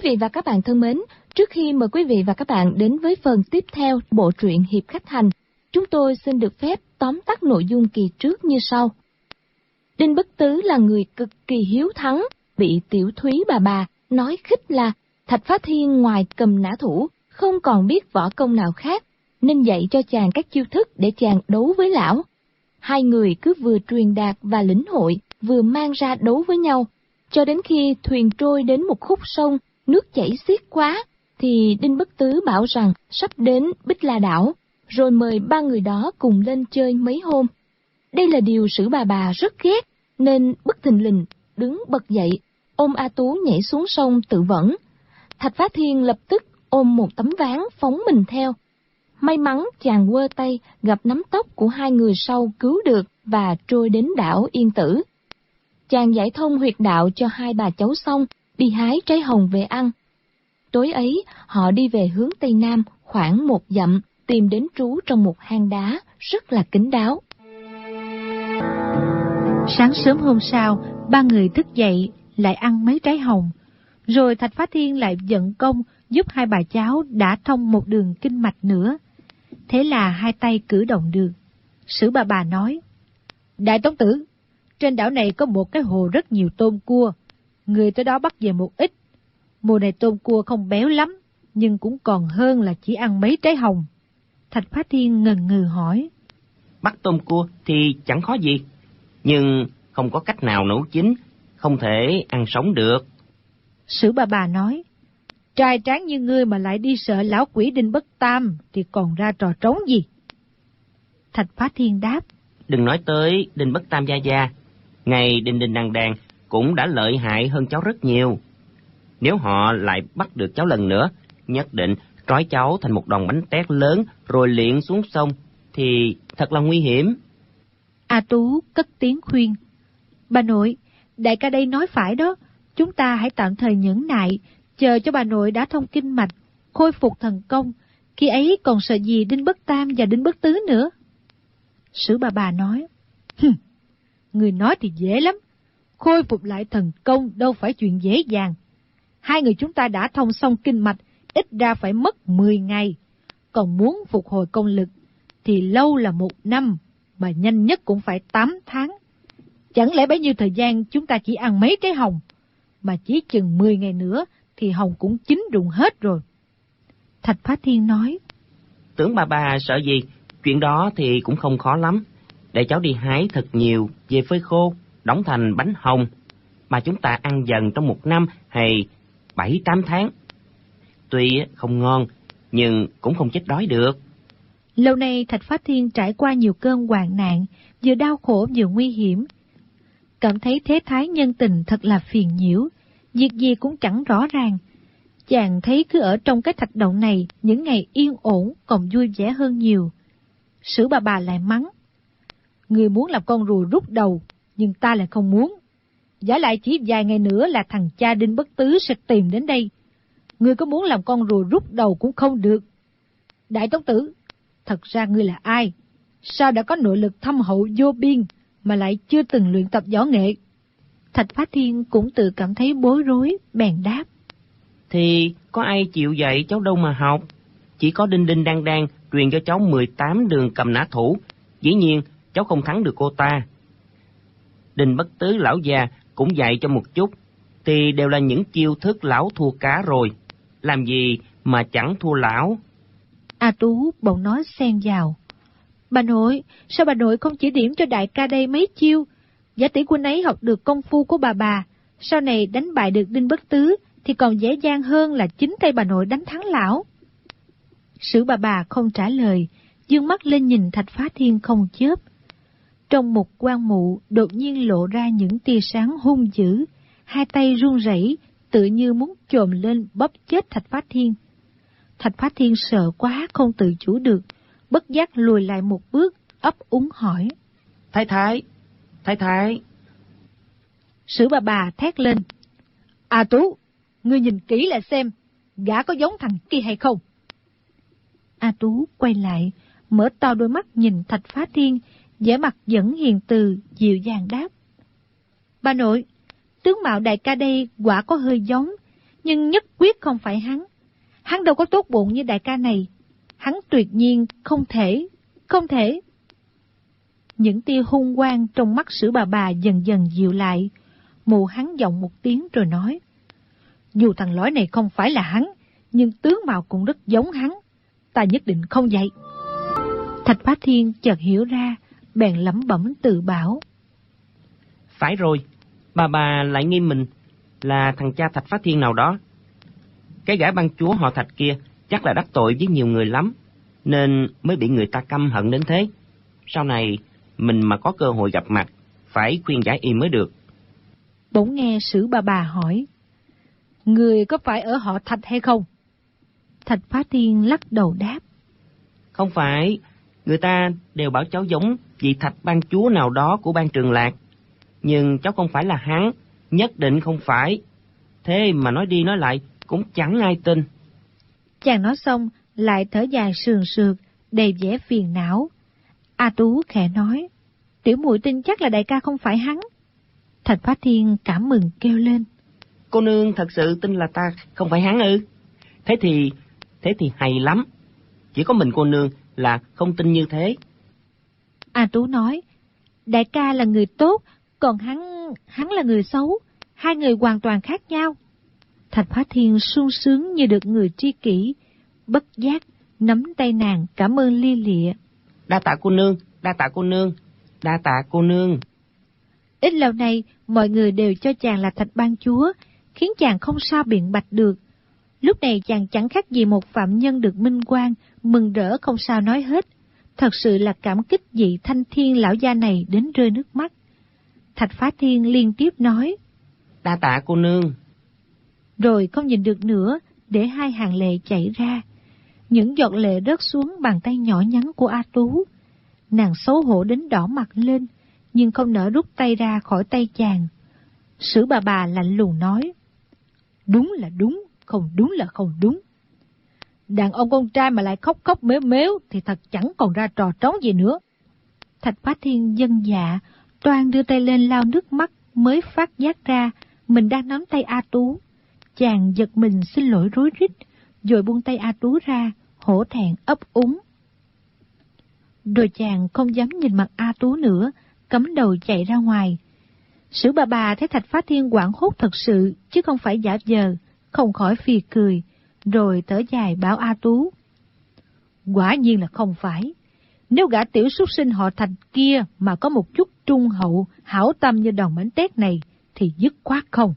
vị và các bạn thân mến, trước khi mời quý vị và các bạn đến với phần tiếp theo bộ truyện Hiệp Khách Hành, chúng tôi xin được phép tóm tắt nội dung kỳ trước như sau. Đinh Bất Tứ là người cực kỳ hiếu thắng, bị Tiểu Thúy bà nói khích là Thạch Phá Thiên ngoài cầm nã thủ, không còn biết võ công nào khác, nên dạy cho chàng các chiêu thức để chàng đấu với lão. Hai người cứ vừa truyền đạt và lĩnh hội, vừa mang ra đấu với nhau, cho đến khi thuyền trôi đến một khúc sông, nước chảy xiết quá, thì Đinh Bất Tứ bảo rằng sắp đến Bích La Đảo, rồi mời ba người đó cùng lên chơi mấy hôm. Đây là điều Sử bà rất ghét, nên bất thình lình đứng bật dậy, ôm A Tú nhảy xuống sông tự vẫn. Thạch Phá Thiên lập tức ôm một tấm ván phóng mình theo. May mắn chàng quơ tay gặp nắm tóc của hai người sau cứu được và trôi đến đảo Yên Tử. Chàng giải thông huyệt đạo cho hai bà cháu xong, đi hái trái hồng về ăn. Tối ấy, họ đi về hướng Tây Nam khoảng 1 dặm, tìm đến trú trong một hang đá rất là kín đáo. Sáng sớm hôm sau, ba người thức dậy, lại ăn mấy trái hồng. Rồi Thạch Phá Thiên lại vận công giúp hai bà cháu đã thông một đường kinh mạch nữa. Thế là hai tay cử động được. Sử bà nói, Đại Tống Tử, trên đảo này có một cái hồ rất nhiều tôm cua. Người tới đó bắt về một ít. Mùa này tôm cua không béo lắm, nhưng cũng còn hơn là chỉ ăn mấy trái hồng. Thạch Phá Thiên ngần ngừ hỏi, Bắt tôm cua thì chẳng khó gì, nhưng không có cách nào nấu chín, không thể ăn sống được. Sử bà nói, trai tráng như ngươi mà lại đi sợ lão quỷ Đinh Bất Tam thì còn ra trò trống gì? Thạch Phá Thiên đáp, Đừng nói tới Đinh Bất Tam gia gia, ngày Đinh Đinh Đăng Đăng cũng đã lợi hại hơn cháu rất nhiều. Nếu họ lại bắt được cháu lần nữa, nhất định trói cháu thành một đòn bánh tét lớn rồi liệng xuống sông, thì thật là nguy hiểm. A Tú cất tiếng khuyên, Bà nội, đại ca đây nói phải đó, chúng ta hãy tạm thời nhẫn nại, chờ cho bà nội đã thông kinh mạch, khôi phục thần công, khi ấy còn sợ gì Đinh Bất Tam và Đinh Bất Tứ nữa. Sử bà nói, người nói thì dễ lắm, khôi phục lại thần công đâu phải chuyện dễ dàng. Hai người chúng ta đã thông xong kinh mạch, ít ra phải mất 10 ngày, còn muốn phục hồi công lực thì lâu là 1 năm, mà nhanh nhất cũng phải 8 tháng. Chẳng lẽ bấy nhiêu thời gian chúng ta chỉ ăn mấy trái hồng, mà chỉ chừng 10 ngày nữa thì hồng cũng chín rụng hết rồi. Thạch Phá Thiên nói, Tưởng bà sợ gì, chuyện đó thì cũng không khó lắm. Để cháu đi hái thật nhiều, về phơi khô, đóng thành bánh hồng, mà chúng ta ăn dần trong 1 năm hay 7-8 tháng. Tuy không ngon, nhưng cũng không chết đói được. Lâu nay Thạch Phá Thiên trải qua nhiều cơn hoạn nạn, vừa đau khổ vừa nguy hiểm. Cảm thấy thế thái nhân tình thật là phiền nhiễu, việc gì cũng chẳng rõ ràng. Chàng thấy cứ ở trong cái thạch động này, những ngày yên ổn còn vui vẻ hơn nhiều. Sử bà lại mắng, Người muốn làm con rùa rút đầu, nhưng ta lại không muốn. Giả lại chỉ vài ngày nữa là thằng cha Đinh Bất Tứ sẽ tìm đến đây. Ngươi có muốn làm con rùa rút đầu cũng không được. Đại Tống Tử, thật ra ngươi là ai? Sao đã có nội lực thâm hậu vô biên mà lại chưa từng luyện tập võ nghệ? Thạch Phá Thiên cũng tự cảm thấy bối rối, bèn đáp, Thì có ai chịu dạy cháu đâu mà học. Chỉ có Đinh Đinh Đăng Đăng truyền cho cháu 18 đường cầm nã thủ. Dĩ nhiên cháu không thắng được cô ta. Đinh Bất Tứ lão già cũng dạy cho một chút, thì đều là những chiêu thức lão thua cá rồi. Làm gì mà chẳng thua lão. A Tú bỗng nói xen vào, Bà nội, sao bà nội không chỉ điểm cho đại ca đây mấy chiêu? Giả tỷ huynh ấy học được công phu của bà, sau này đánh bại được Đinh Bất Tứ thì còn dễ dàng hơn là chính tay bà nội đánh thắng lão. Sử bà không trả lời, dương mắt lên nhìn Thạch Phá Thiên không chớp. Trong một quan mụ đột nhiên lộ ra những tia sáng hung dữ, hai tay run rẩy, tự như muốn chồm lên bóp chết Thạch Phá Thiên. Thạch Phá Thiên sợ quá không tự chủ được, bất giác lùi lại một bước, ấp úng hỏi, Thái thái. Sử bà thét lên, A Tú, ngươi nhìn kỹ lại xem, gã có giống thằng kia hay không? A Tú quay lại, mở to đôi mắt nhìn Thạch Phá Thiên, vẻ mặt vẫn hiền từ, dịu dàng đáp, Bà nội, tướng mạo đại ca đây quả có hơi giống, nhưng nhất quyết không phải hắn. Hắn đâu có tốt bụng như đại ca này. Hắn tuyệt nhiên không thể. Những tia hung quang trong mắt Sử bà dần dần dịu lại. Mụ hắn giọng một tiếng rồi nói: dù thằng lói này không phải là hắn, nhưng tướng mạo cũng rất giống hắn. Ta nhất định không vậy. Thạch Phá Thiên chợt hiểu ra, bèn lẩm bẩm tự bảo: phải rồi, bà lại nghi mình là thằng cha Thạch Phá Thiên nào đó. Cái gã ban chúa họ Thạch kia chắc là đắc tội với nhiều người lắm, nên mới bị người ta căm hận đến thế. Sau này mình mà có cơ hội gặp mặt, phải khuyên giải y mới được. Bỗng nghe Sử bà hỏi: người có phải ở họ Thạch hay không? Thạch Phá Thiên lắc đầu đáp: không phải, người ta đều bảo cháu giống vị Thạch ban chúa nào đó của Ban Trường Lạc. Nhưng cháu không phải là hắn, nhất định không phải. Thế mà nói đi nói lại cũng chẳng ai tin. Chàng nói xong lại thở dài sườn sượt, đầy vẻ phiền não. A Tú khẽ nói: tiểu muội tin chắc là đại ca không phải hắn. Thạch Phá Thiên cảm mừng kêu lên: cô nương thật sự tin là ta không phải hắn ư? Thế thì hay lắm. Chỉ có mình cô nương là không tin như thế. A Tú nói: đại ca là người tốt, còn hắn là người xấu. Hai người hoàn toàn khác nhau. Thạch Phá Thiên sung sướng như được người tri kỷ, bất giác nắm tay nàng cảm ơn lia lịa. Đa tạ cô nương, đa tạ cô nương, đa tạ cô nương. Ít lâu nay mọi người đều cho chàng là Thạch ban chúa, khiến chàng không sao biện bạch được. Lúc này chàng chẳng khác gì một phạm nhân được minh oan, mừng rỡ không sao nói hết. Thật sự là cảm kích vị Thanh Thiên lão gia này đến rơi nước mắt. Thạch Phá Thiên liên tiếp nói: đa tạ cô nương. Rồi không nhìn được nữa, để hai hàng lệ chảy ra. Những giọt lệ rớt xuống bàn tay nhỏ nhắn của A Tú. Nàng xấu hổ đến đỏ mặt lên, nhưng không nỡ rút tay ra khỏi tay chàng. Sử bà lạnh lùng nói: đúng là đúng, không đúng là không đúng. Đàn ông con trai mà lại khóc khóc mếu mếu thì thật chẳng còn ra trò trống gì nữa. Thạch Phá Thiên dân dạ, toan đưa tay lên lau nước mắt, mới phát giác ra mình đang nắm tay A Tú. Chàng giật mình xin lỗi rối rít, rồi buông tay A Tú ra, hổ thẹn ấp úng. Rồi chàng không dám nhìn mặt A Tú nữa, cắm đầu chạy ra ngoài. Sử bà thấy Thạch Phá Thiên hoảng hốt thật sự, chứ không phải giả vờ, không khỏi phì cười, rồi thở dài bảo A Tú: quả nhiên là không phải. Nếu gã tiểu súc sinh họ Thạch kia mà có một chút trung hậu, hảo tâm như đòn bánh tét này, thì dứt khoát không.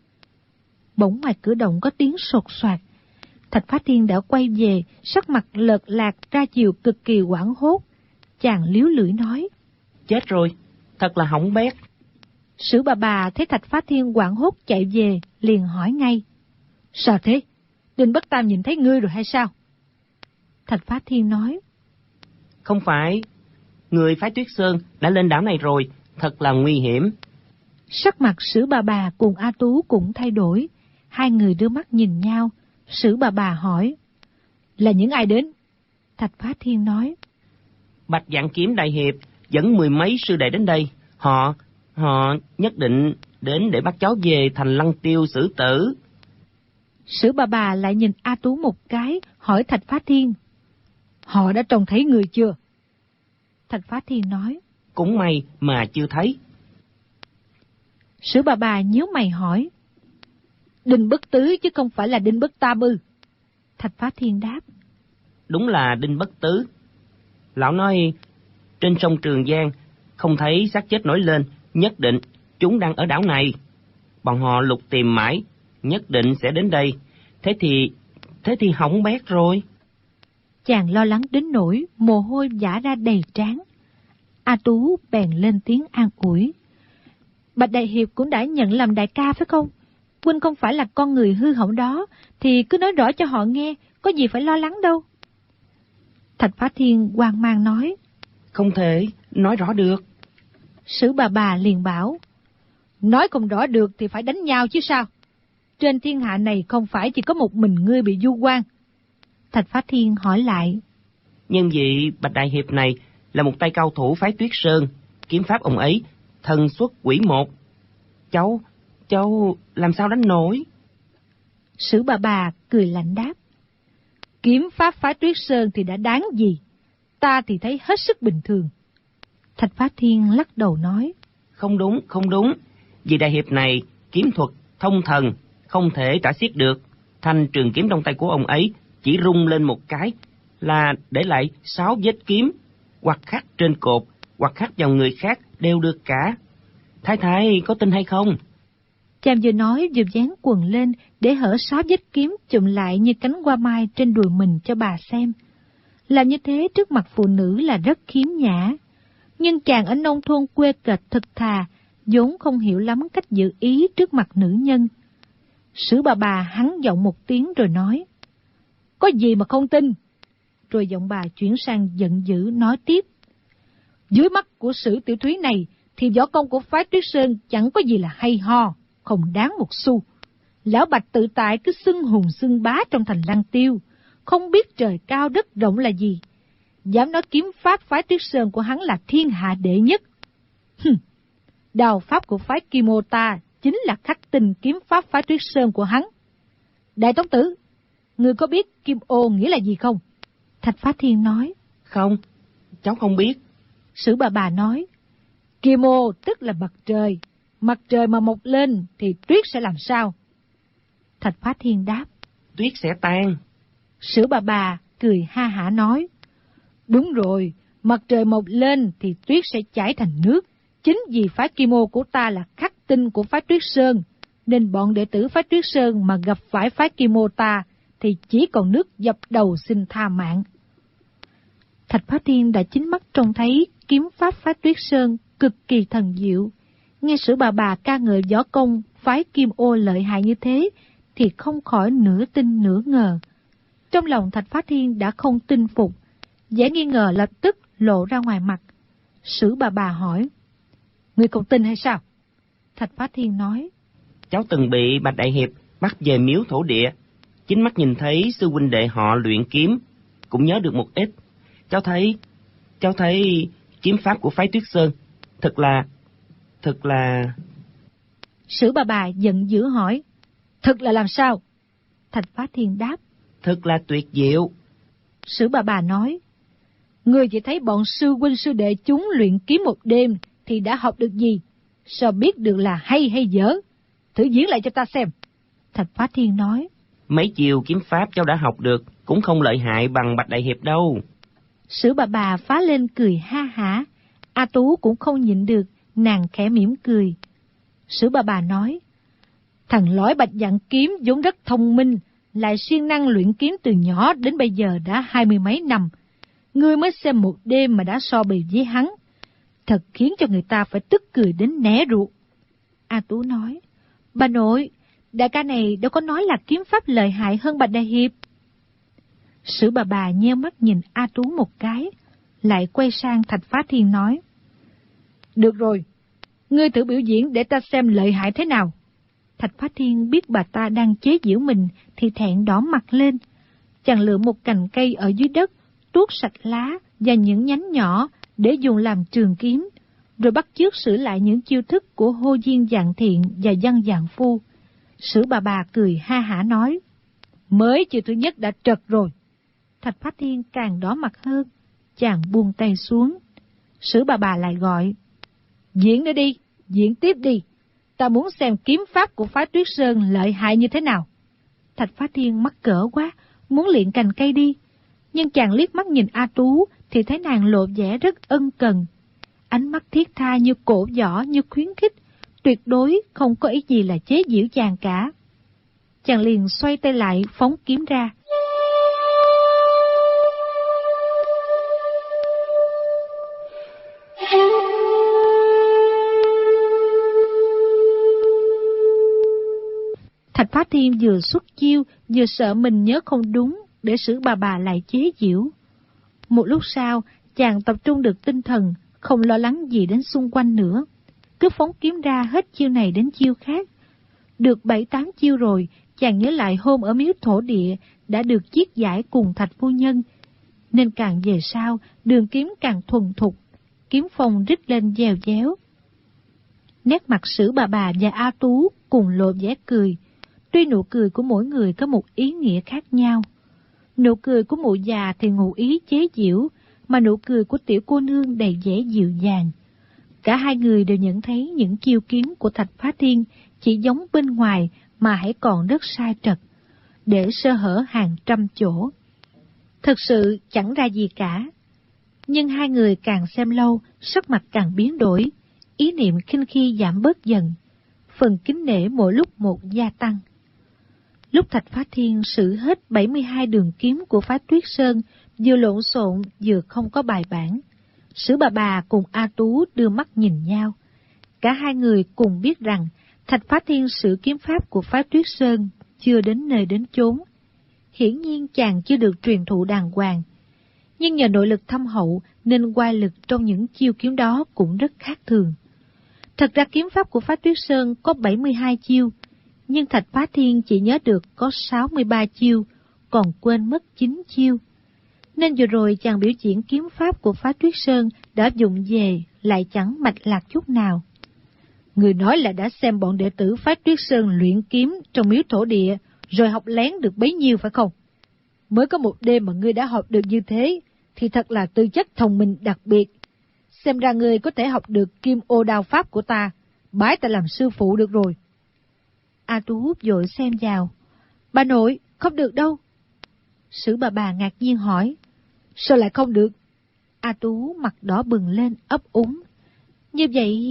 Bỗng ngoài cửa động có tiếng sột soạt. Thạch Phá Thiên đã quay về, sắc mặt lợt lạc ra chiều cực kỳ hoảng hốt. Chàng líu lưỡi nói: chết rồi, thật là hỏng bét. Sử bà thấy Thạch Phá Thiên hoảng hốt chạy về, liền hỏi ngay: sao thế? Đinh Bất Tam nhìn thấy ngươi rồi hay sao? Thạch Phá Thiên nói: không phải, người phái Tuyết Sơn đã lên đảo này rồi, thật là nguy hiểm. Sắc mặt Sử bà cùng A Tú cũng thay đổi. Hai người đưa mắt nhìn nhau. Sử bà hỏi: là những ai đến? Thạch Phá Thiên nói: Bạch Vạn Kiếm đại hiệp dẫn 10 mấy sư đệ đến đây. Họ nhất định đến để bắt cháu về thành Lăng Tiêu xử tử. Sử bà lại nhìn A Tú một cái, hỏi Thạch Phá Thiên: họ đã trông thấy người chưa? Thạch Phá Thiên nói: cũng may mà chưa thấy. Sử bà nhíu mày hỏi: Đinh Bất Tứ chứ không phải là Đinh Bất Tam ư? Thạch Phá Thiên đáp: đúng là Đinh Bất Tứ. Lão nói trên sông Trường Giang không thấy xác chết nổi lên, nhất định chúng đang ở đảo này. Bọn họ lục tìm mãi, nhất định sẽ đến đây. Thế thì hỏng bét rồi. Chàng lo lắng đến nỗi mồ hôi vã ra đầy trán. A Tú bèn lên tiếng an ủi: Bạch đại hiệp cũng đã nhận làm đại ca phải không? Huynh không phải là con người hư hỏng đó, thì cứ nói rõ cho họ nghe, có gì phải lo lắng đâu. Thạch Phá Thiên hoang mang nói: không thể nói rõ được. Sử bà liền bảo: nói không rõ được thì phải đánh nhau chứ sao? Trên thiên hạ này không phải chỉ có một mình ngươi bị vu oan. Thạch Phá Thiên hỏi lại: nhưng vị Bạch đại hiệp này là một tay cao thủ phái Tuyết Sơn, kiếm pháp ông ấy thần xuất quỷ một. Cháu làm sao đánh nổi? Sử bà cười lạnh đáp. Kiếm pháp phái Tuyết Sơn thì đã đáng gì? Ta thì thấy hết sức bình thường. Thạch Phá Thiên lắc đầu nói. Không đúng. Vì đại hiệp này kiếm thuật thông thần, không thể tả xiết được. Thanh trường kiếm trong tay của ông ấy chỉ rung lên một cái là để lại 6 vết kiếm, hoặc khắc trên cột, hoặc khắc vào người khác đều được cả. Thái có tin hay không? Chàng vừa nói vừa dán quần lên để hở 6 vết kiếm chụm lại như cánh hoa mai trên đùi mình cho bà xem. Làm như thế trước mặt phụ nữ là rất khiếm nhã. Nhưng chàng ở nông thôn quê kệch thật thà, vốn không hiểu lắm cách giữ ý trước mặt nữ nhân. Sử bà hắn giọng một tiếng rồi nói. Có gì mà không tin? Rồi giọng bà chuyển sang giận dữ nói tiếp. Dưới mắt của Sử tiểu thúy này thì võ công của phái Tuyết Sơn chẳng có gì là hay ho, không đáng một xu. Lão Bạch tự tại cứ xưng hùng xưng bá trong thành Lăng Tiêu, không biết trời cao đất rộng là gì. Dám nói kiếm pháp phái Tuyết Sơn của hắn là thiên hạ đệ nhất. Đào pháp của phái Kim Ô ta chính là khắc tinh kiếm pháp phái Tuyết Sơn của hắn. Đại Tống Tử, ngươi có biết Kim Ô nghĩa là gì không? Thạch Phá Thiên nói. Không, cháu không biết. Sử bà nói. Kim Ô tức là mặt trời mà mọc lên thì tuyết sẽ làm sao? Thạch Phá Thiên đáp. Tuyết sẽ tan. Sử bà cười ha hả nói. Đúng rồi, mặt trời mọc lên thì tuyết sẽ chảy thành nước. Chính vì phái Kim Ô của ta là khắc tinh của phái Tuyết Sơn, nên bọn đệ tử phái Tuyết Sơn mà gặp phải phái Kim Ô ta thì chỉ còn nước dập đầu xin tha mạng. Thạch Phá Thiên đã chính mắt trông thấy kiếm pháp phái Tuyết Sơn cực kỳ thần diệu. Nghe Sử bà ca ngợi võ công phái Kim Ô lợi hại như thế thì không khỏi nửa tin nửa ngờ. Trong lòng Thạch Phá Thiên đã không tin phục, vẻ nghi ngờ lập tức lộ ra ngoài mặt. Sử bà hỏi. Ngươi không tin hay sao? Thạch Phá Thiên nói. Cháu từng bị Bạch Đại Hiệp bắt về miếu thổ địa, chính mắt nhìn thấy sư huynh đệ họ luyện kiếm, cũng nhớ được một ít. Cháu thấy kiếm pháp của phái Tuyết Sơn thật là... Sử bà giận dữ hỏi. Thật là làm sao? Thạch Phá Thiên đáp. Thật là tuyệt diệu. Sử bà nói. Ngươi chỉ thấy bọn sư huynh sư đệ chúng luyện kiếm một đêm thì đã học được gì? Sao biết được là hay dở? Thử diễn lại cho ta xem. Thạch Phá Thiên nói. Mấy chiều kiếm pháp cháu đã học được cũng không lợi hại bằng Bạch Đại Hiệp đâu. Sử bà phá lên cười ha hả. A Tú cũng không nhịn được, nàng khẽ mỉm cười. Sử bà nói. Thằng lõi Bạch Dặn Kiếm vốn rất thông minh, lại siêng năng luyện kiếm từ nhỏ đến bây giờ đã 20 mấy năm. Ngươi mới xem một đêm mà đã so bì với hắn, thật khiến cho người ta phải tức cười đến né ruột. A Tú nói. Bà nội, đại ca này đâu có nói là kiếm pháp lợi hại hơn Bạch Đại Hiệp. Sử bà nheo mắt nhìn A Tú một cái, lại quay sang Thạch Phá Thiên nói. Được rồi, ngươi thử biểu diễn để ta xem lợi hại thế nào. Thạch Phá Thiên biết bà ta đang chế giễu mình thì thẹn đỏ mặt lên. Chàng lựa một cành cây ở dưới đất, tuốt sạch lá và những nhánh nhỏ để dùng làm trường kiếm, rồi bắt chước sửa lại những chiêu thức của Hô Diên Dạng Thiện và Văn Dạng Phu. Sử bà cười ha hả nói. Mới chiêu thứ nhất đã trật rồi. Thạch Phá Thiên càng đỏ mặt hơn, chàng buông tay xuống. Sử bà lại gọi. Diễn nữa đi, diễn tiếp đi. Ta muốn xem kiếm pháp của phái Tuyết Sơn lợi hại như thế nào. Thạch Phá Thiên mắc cỡ quá, muốn luyện cành cây đi. Nhưng chàng liếc mắt nhìn A Tú thì thấy nàng lộ vẻ rất ân cần. Ánh mắt thiết tha như cổ võ, như khuyến khích, tuyệt đối không có ý gì là chế giễu chàng cả. Chàng liền xoay tay lại phóng kiếm ra. Thạch Phá Thiên vừa xuất chiêu, vừa sợ mình nhớ không đúng, để Sử bà lại chế giễu. Một lúc sau, chàng tập trung được tinh thần, không lo lắng gì đến xung quanh nữa. Cứ phóng kiếm ra hết chiêu này đến chiêu khác. Được 7-8 chiêu rồi, chàng nhớ lại hôm ở miếu thổ địa đã được chiết giải cùng Thạch phu nhân. Nên càng về sau, đường kiếm càng thuần thục, kiếm phong rít lên dèo déo. Nét mặt Sử bà và A Tú cùng lộ vẻ cười. Tuy nụ cười của mỗi người có một ý nghĩa khác nhau. Nụ cười của mụ già thì ngụ ý chế giễu, mà nụ cười của tiểu cô nương đầy vẻ dịu dàng. Cả hai người đều nhận thấy những chiêu kiếm của Thạch Phá Thiên chỉ giống bên ngoài mà hãy còn rất sai trật, để sơ hở hàng trăm chỗ. Thực sự chẳng ra gì cả. Nhưng hai người càng xem lâu, sắc mặt càng biến đổi, ý niệm khinh khi giảm bớt dần, phần kính nể mỗi lúc một gia tăng. Lúc Thạch Phá Thiên sử hết 72 đường kiếm của phái Tuyết Sơn, vừa lộn xộn vừa không có bài bản, Sử bà cùng A Tú đưa mắt nhìn nhau. Cả hai người cùng biết rằng Thạch Phá Thiên sử kiếm pháp của phái Tuyết Sơn chưa đến nơi đến chốn. Hiển nhiên chàng chưa được truyền thụ đàng hoàng, nhưng nhờ nội lực thâm hậu nên oai lực trong những chiêu kiếm đó cũng rất khác thường. Thật ra kiếm pháp của phái Tuyết Sơn có 72 chiêu, nhưng Thạch Phá Thiên chỉ nhớ được có 63 chiêu, còn quên mất 9 chiêu. Nên vừa rồi chàng biểu diễn kiếm pháp của phái Tuyết Sơn đã dụng về lại chẳng mạch lạc chút nào. Người nói là đã xem bọn đệ tử phái Tuyết Sơn luyện kiếm trong miếu thổ địa, rồi học lén được bấy nhiêu phải không? Mới có một đêm mà ngươi đã học được như thế, thì thật là tư chất thông minh đặc biệt. Xem ra ngươi có thể học được kim ô đao pháp của ta, bái ta làm sư phụ được rồi. A Tú vội xem vào. Bà nội, không được đâu. Sử bà ngạc nhiên hỏi. Sao lại không được? A Tú mặt đỏ bừng lên ấp úng. Như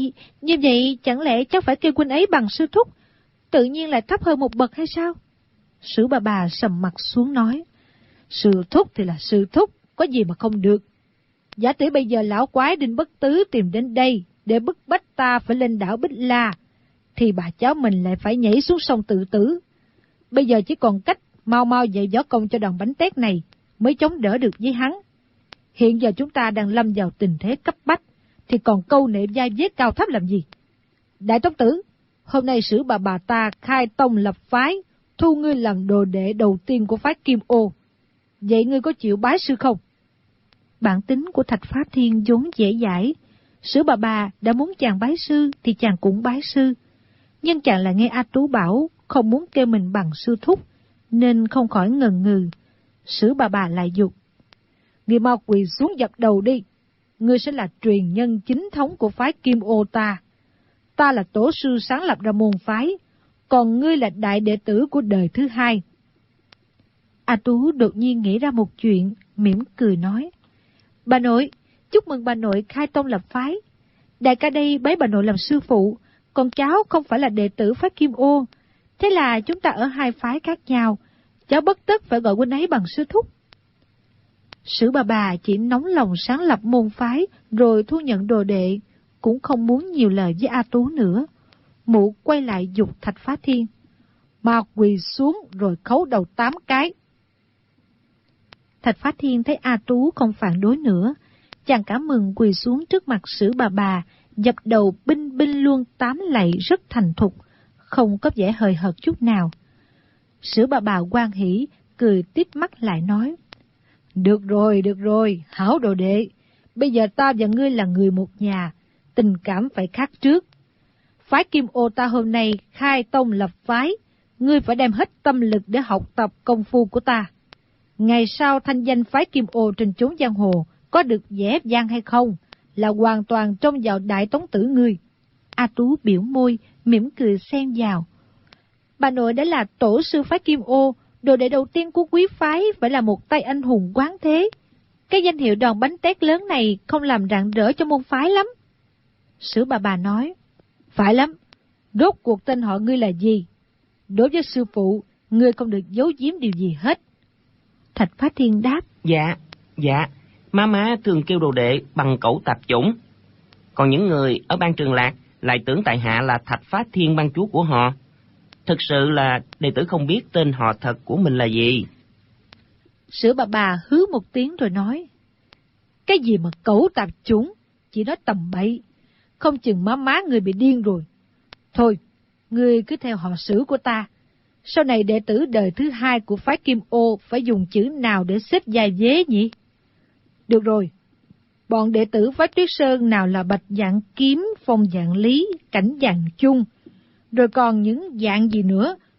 vậy chẳng lẽ cháu phải kêu huynh ấy bằng sư thúc, tự nhiên lại thấp hơn một bậc hay sao? Sử bà sầm mặt xuống nói. Sư thúc thì là sư thúc, có gì mà không được. Giả tỷ bây giờ lão quái Đinh Bất Tứ tìm đến đây để bức bách ta phải lên đảo Bích La, thì bà cháu mình lại phải nhảy xuống sông tự tử. Bây giờ chỉ còn cách mau dạy võ công cho đòn bánh tét này mới chống đỡ được với hắn. Hiện giờ chúng ta đang lâm vào tình thế cấp bách, thì còn câu nệ vai vế cao thấp làm gì? Đại tông tử, hôm nay Sử bà ta khai tông lập phái, thu ngươi làm đồ đệ đầu tiên của phái Kim Ô. Vậy ngươi có chịu bái sư không? Bản tính của Thạch Phá Thiên vốn dễ dãi. Sử bà đã muốn chàng bái sư thì chàng cũng bái sư. Nhưng chàng lại nghe A Tú bảo không muốn kêu mình bằng sư thúc, nên không khỏi ngần ngừ. Sử bà lại giục. Ngươi mau quỳ xuống dập đầu đi. Ngươi sẽ là truyền nhân chính thống của phái Kim Ô ta. Ta là tổ sư sáng lập ra môn phái, còn ngươi là đại đệ tử của đời thứ hai. A Tú đột nhiên nghĩ ra một chuyện, mỉm cười nói. Bà nội, chúc mừng bà nội khai tông lập phái. Đại ca đây bái bà nội làm sư phụ, còn cháu không phải là đệ tử phái Kim Ô. Thế là chúng ta ở hai phái khác nhau, cháu bất tất phải gọi huynh ấy bằng sư thúc. Sử bà chỉ nóng lòng sáng lập môn phái rồi thu nhận đồ đệ, cũng không muốn nhiều lời với A Tú nữa. Mụ quay lại giục Thạch Phá Thiên. Mà quỳ xuống rồi khấu đầu 8 cái. Thạch Phá Thiên thấy A Tú không phản đối nữa, chàng cảm mừng quỳ xuống trước mặt Sử bà, dập đầu binh luôn 8 lạy rất thành thục, không có vẻ hời hợt chút nào. Sử bà hoan hỉ, cười tít mắt lại nói. Được rồi, hảo đồ đệ, bây giờ ta và ngươi là người một nhà, tình cảm phải khác trước. Phái Kim Ô ta hôm nay khai tông lập phái, ngươi phải đem hết tâm lực để học tập công phu của ta. Ngày sau thanh danh phái Kim Ô trên chốn giang hồ có được vẻ vang hay không là hoàn toàn trông vào đại tống tử ngươi. A Tú biểu môi, mỉm cười xen vào. Bà nội đã là tổ sư phái Kim Ô, đồ đệ đầu tiên của quý phái phải là một tay anh hùng quán thế. Cái danh hiệu đòn bánh tét lớn này không làm rạng rỡ cho môn phái lắm. Sử bà nói. Phải lắm, rốt cuộc tên họ ngươi là gì? Đối với sư phụ, ngươi không được giấu giếm điều gì hết. Thạch Phá Thiên đáp. Dạ, má thường kêu đồ đệ bằng cẩu tạp chủng. Còn những người ở ban Trường Lạc lại tưởng tại hạ là Thạch Phá Thiên ban chúa của họ. Thực sự là đệ tử không biết tên họ thật của mình là gì. Sử bà hứ một tiếng rồi nói. Cái gì mà cẩu tạp chủng, chỉ nói tầm bậy, không chừng má người bị điên rồi. Thôi, ngươi cứ theo họ Sử của ta. Sau này đệ tử đời thứ hai của phái Kim Ô phải dùng chữ nào để xếp vai vế nhỉ? Được rồi, bọn đệ tử phái Tuyết Sơn nào là Bạch Dạng Kiếm, Phong Dạng Lý, Cảnh Dạng Chung, rồi còn những dạng gì nữa.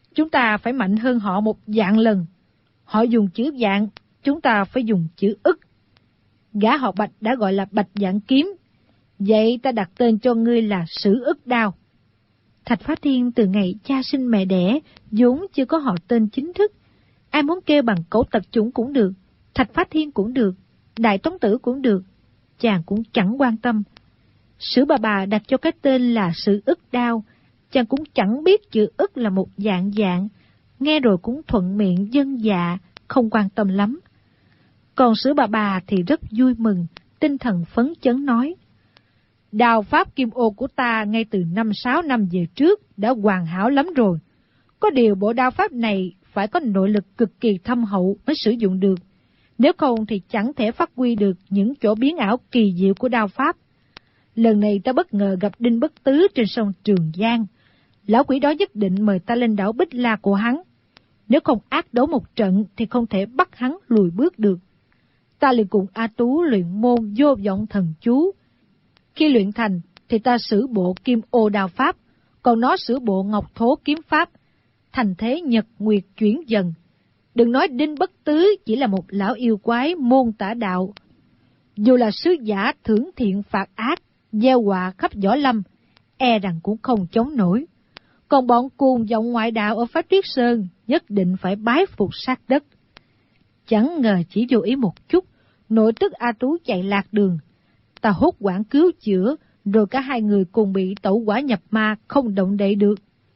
chúng ta phải mạnh hơn họ 1 vạn lần. Họ dùng chữ vạn, chúng ta phải dùng chữ ức. Gã họ Bạch đã gọi là Bạch Vạn Kiếm, vậy ta đặt tên cho ngươi là Sử Ức Đao. Thạch Phá Thiên từ ngày cha sinh mẹ đẻ vốn chưa có họ tên chính thức. Ai muốn kêu bằng Cẩu Tật Chủng cũng được, Thạch Phá Thiên cũng được, Đại Tống Tử cũng được, chàng cũng chẳng quan tâm. Sử bà đặt cho cái tên là Sử Ức Đao, chàng cũng chẳng biết chữ ức là một dạng, nghe rồi cũng thuận miệng dân dạ, không quan tâm lắm. Còn Sử bà thì rất vui mừng, tinh thần phấn chấn nói: đao pháp kim ô của ta ngay từ 5-6 năm về trước đã hoàn hảo lắm rồi. Có điều bộ đao pháp này phải có nội lực cực kỳ thâm hậu mới sử dụng được, nếu không thì chẳng thể phát huy được những chỗ biến ảo kỳ diệu của đao pháp. Lần này ta bất ngờ gặp Đinh Bất Tứ trên sông Trường Giang. Lão quỷ đó nhất định mời ta lên đảo Bích La của hắn. Nếu không ác đấu một trận thì không thể bắt hắn lùi bước được. Ta liền cùng A Tú luyện môn vô vọng thần chú. Khi luyện thành thì ta sử bộ kim ô đao pháp, còn nó sử bộ ngọc thố kiếm pháp. Thành thế nhật nguyệt chuyển dần. Đừng nói Đinh Bất Tứ chỉ là một lão yêu quái môn tả đạo. Dù là sứ giả thưởng thiện phạt ác, gieo họa khắp võ lâm, e rằng cũng không chống nổi. Còn bọn cuồng vọng ngoại đạo ở Phái Tuyết Sơn nhất định phải bái phục sát đất. Chẳng ngờ chỉ vô ý một chút, nội tức A Tú chạy lạc đường. Ta hốt hoảng cứu chữa, rồi cả hai người cùng bị tẩu hỏa nhập ma, không động đậy được.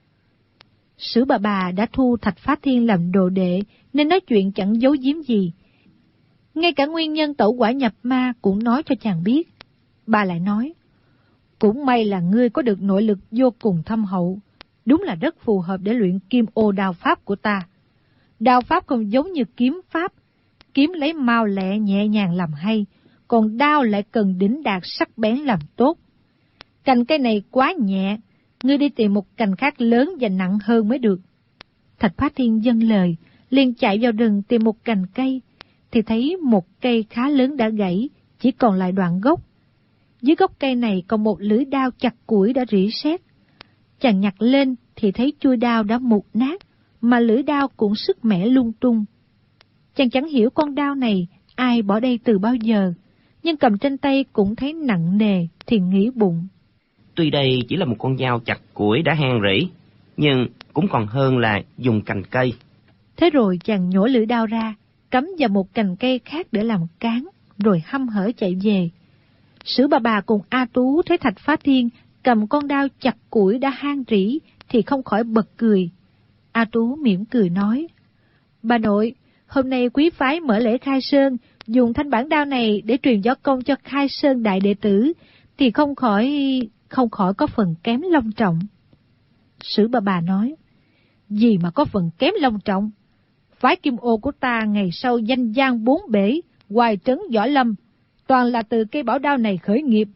Sử bà đã thu Thạch Phá Thiên làm đồ đệ, nên nói chuyện chẳng giấu giếm gì. Ngay cả nguyên nhân tẩu hỏa nhập ma cũng nói cho chàng biết. Bà lại nói: cũng may là ngươi có được nội lực vô cùng thâm hậu, đúng là rất phù hợp để luyện kim ô đao pháp của ta. Đao pháp không giống như kiếm pháp, kiếm lấy mau lẹ nhẹ nhàng làm hay, còn đao lại cần đỉnh đạt sắc bén làm tốt. Cành cây này quá nhẹ, ngươi đi tìm một cành khác lớn và nặng hơn mới được. Thạch Phá Thiên dâng lời, liền chạy vào rừng tìm một cành cây, thì thấy một cây khá lớn đã gãy, chỉ còn lại đoạn gốc. Dưới gốc cây này còn một lưỡi đao chặt củi đã rỉ sét. Chàng nhặt lên thì thấy chuôi đao đã mục nát, mà lưỡi đao cũng sứt mẻ lung tung. Chàng chẳng hiểu con đao này ai bỏ đây từ bao giờ, nhưng cầm trên tay cũng thấy nặng nề, thì nghĩ bụng: tuy đây chỉ là một con dao chặt củi đã hang rỉ, nhưng cũng còn hơn là dùng cành cây. Thế rồi chàng nhổ lưỡi đao ra, cắm vào một cành cây khác để làm cán, rồi hăm hở chạy về. Sử bà cùng A Tú thấy Thạch Phá Thiên cầm con đao chặt củi đã hang rỉ thì không khỏi bật cười. A Tú mỉm cười nói: bà nội, hôm nay quý phái mở lễ khai sơn, dùng thanh bản đao này để truyền võ công cho khai sơn đại đệ tử, thì không khỏi có phần kém long trọng. Sử bà nói: gì mà có phần kém long trọng? Phái Kim Ô của ta ngày sau danh giang 4 bể, hoài trấn võ lâm, toàn là từ cây bảo đao này khởi nghiệp.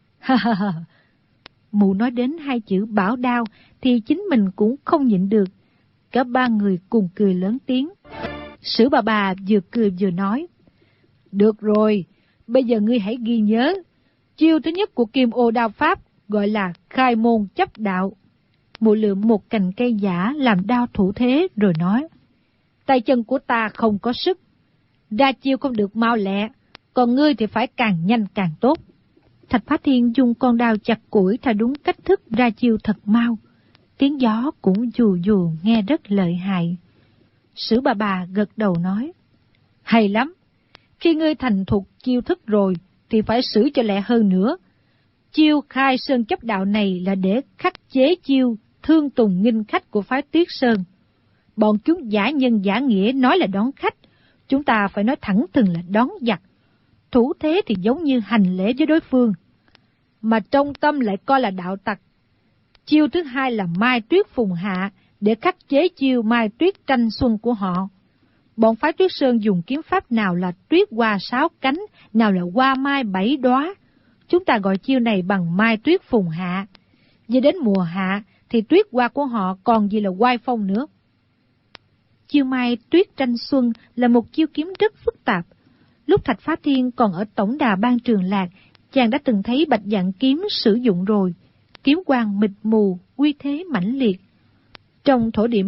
Mụ nói đến 2 chữ bảo đao thì chính mình cũng không nhịn được. Cả 3 người cùng cười lớn tiếng. Sử bà vừa cười vừa nói: được rồi, bây giờ ngươi hãy ghi nhớ. Chiêu thứ nhất của Kim Ô đao pháp gọi là khai môn chấp đạo. Mụ lượm một cành cây giả làm đao thủ thế rồi nói: tay chân của ta không có sức, ra chiêu không được mau lẹ, còn ngươi thì phải càng nhanh càng tốt. Thạch Phá Thiên dùng con đao chặt củi theo đúng cách thức ra chiêu thật mau. Tiếng gió cũng dù dù nghe rất lợi hại. Sử bà gật đầu nói: hay lắm, khi ngươi thành thục chiêu thức rồi thì phải xử cho lẹ hơn nữa. Chiêu khai sơn chấp đạo này là để khắc chế chiêu thương tùng nghinh khách của phái Tuyết Sơn. Bọn chúng giả nhân giả nghĩa nói là đón khách, chúng ta phải nói thẳng thừng là đón giặc. Thủ thế thì giống như hành lễ với đối phương, mà trong tâm lại coi là đạo tặc. Chiêu thứ hai là mai tuyết phùng hạ, để khắc chế chiêu mai tuyết tranh xuân của họ. Bọn phái Tuyết Sơn dùng kiếm pháp nào là tuyết hoa 6 cánh, nào là hoa mai 7 đóa. Chúng ta gọi chiêu này bằng mai tuyết phùng hạ. Về đến mùa hạ thì tuyết hoa của họ còn gì là oai phong nữa. Chiêu mai tuyết tranh xuân là một chiêu kiếm rất phức tạp. Lúc Thạch Phá Thiên còn ở tổng đà Ban Trường Lạc, chàng đã từng thấy Bạch Vạn Kiếm sử dụng rồi. Kiếm quang mịt mù, uy thế mãnh liệt. Trong thổ địa miếu,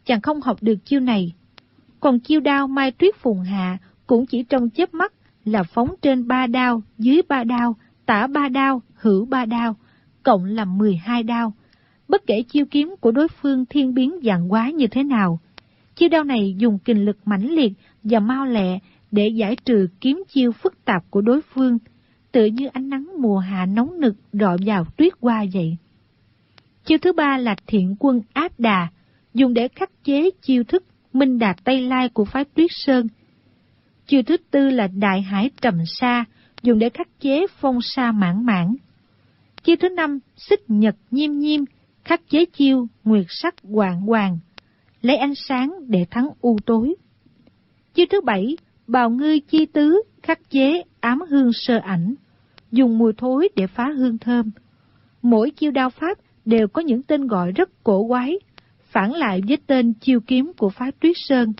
chàng không học được chiêu này. Còn chiêu đao Mai Tuyết Phùng hạ cũng chỉ trong chớp mắt là phóng trên 3 đao, dưới 3 đao, tả 3 đao, hữu 3 đao, cộng là 12 đao. Bất kể chiêu kiếm của đối phương thiên biến vạn hóa như thế nào, chiêu đao này dùng kình lực mãnh liệt và mau lẹ để giải trừ kiếm chiêu phức tạp của đối phương, tựa như ánh nắng mùa hạ nóng nực rọi vào tuyết hoa vậy. Chiêu thứ 3 là Thiện Quân Áp Đà, dùng để khắc chế chiêu thức Minh Đà Tây Lai của phái Tuyết Sơn. Chiêu thứ 4 là Đại Hải Trầm Sa, dùng để khắc chế Phong Sa Mãn Mãn. Chiêu thứ 5, Xích Nhật Nhiêm Nhiêm, khắc chế chiêu Nguyệt Sắc Hoàng Hoàng, lấy ánh sáng để thắng u tối. Chiêu thứ 7, Bào Ngư Chi Tứ, khắc chế Ám Hương Sơ Ảnh, dùng mùi thối để phá hương thơm. Mỗi chiêu đao pháp đều có những tên gọi rất cổ quái, phản lại với tên chiêu kiếm của phái Tuyết Sơn.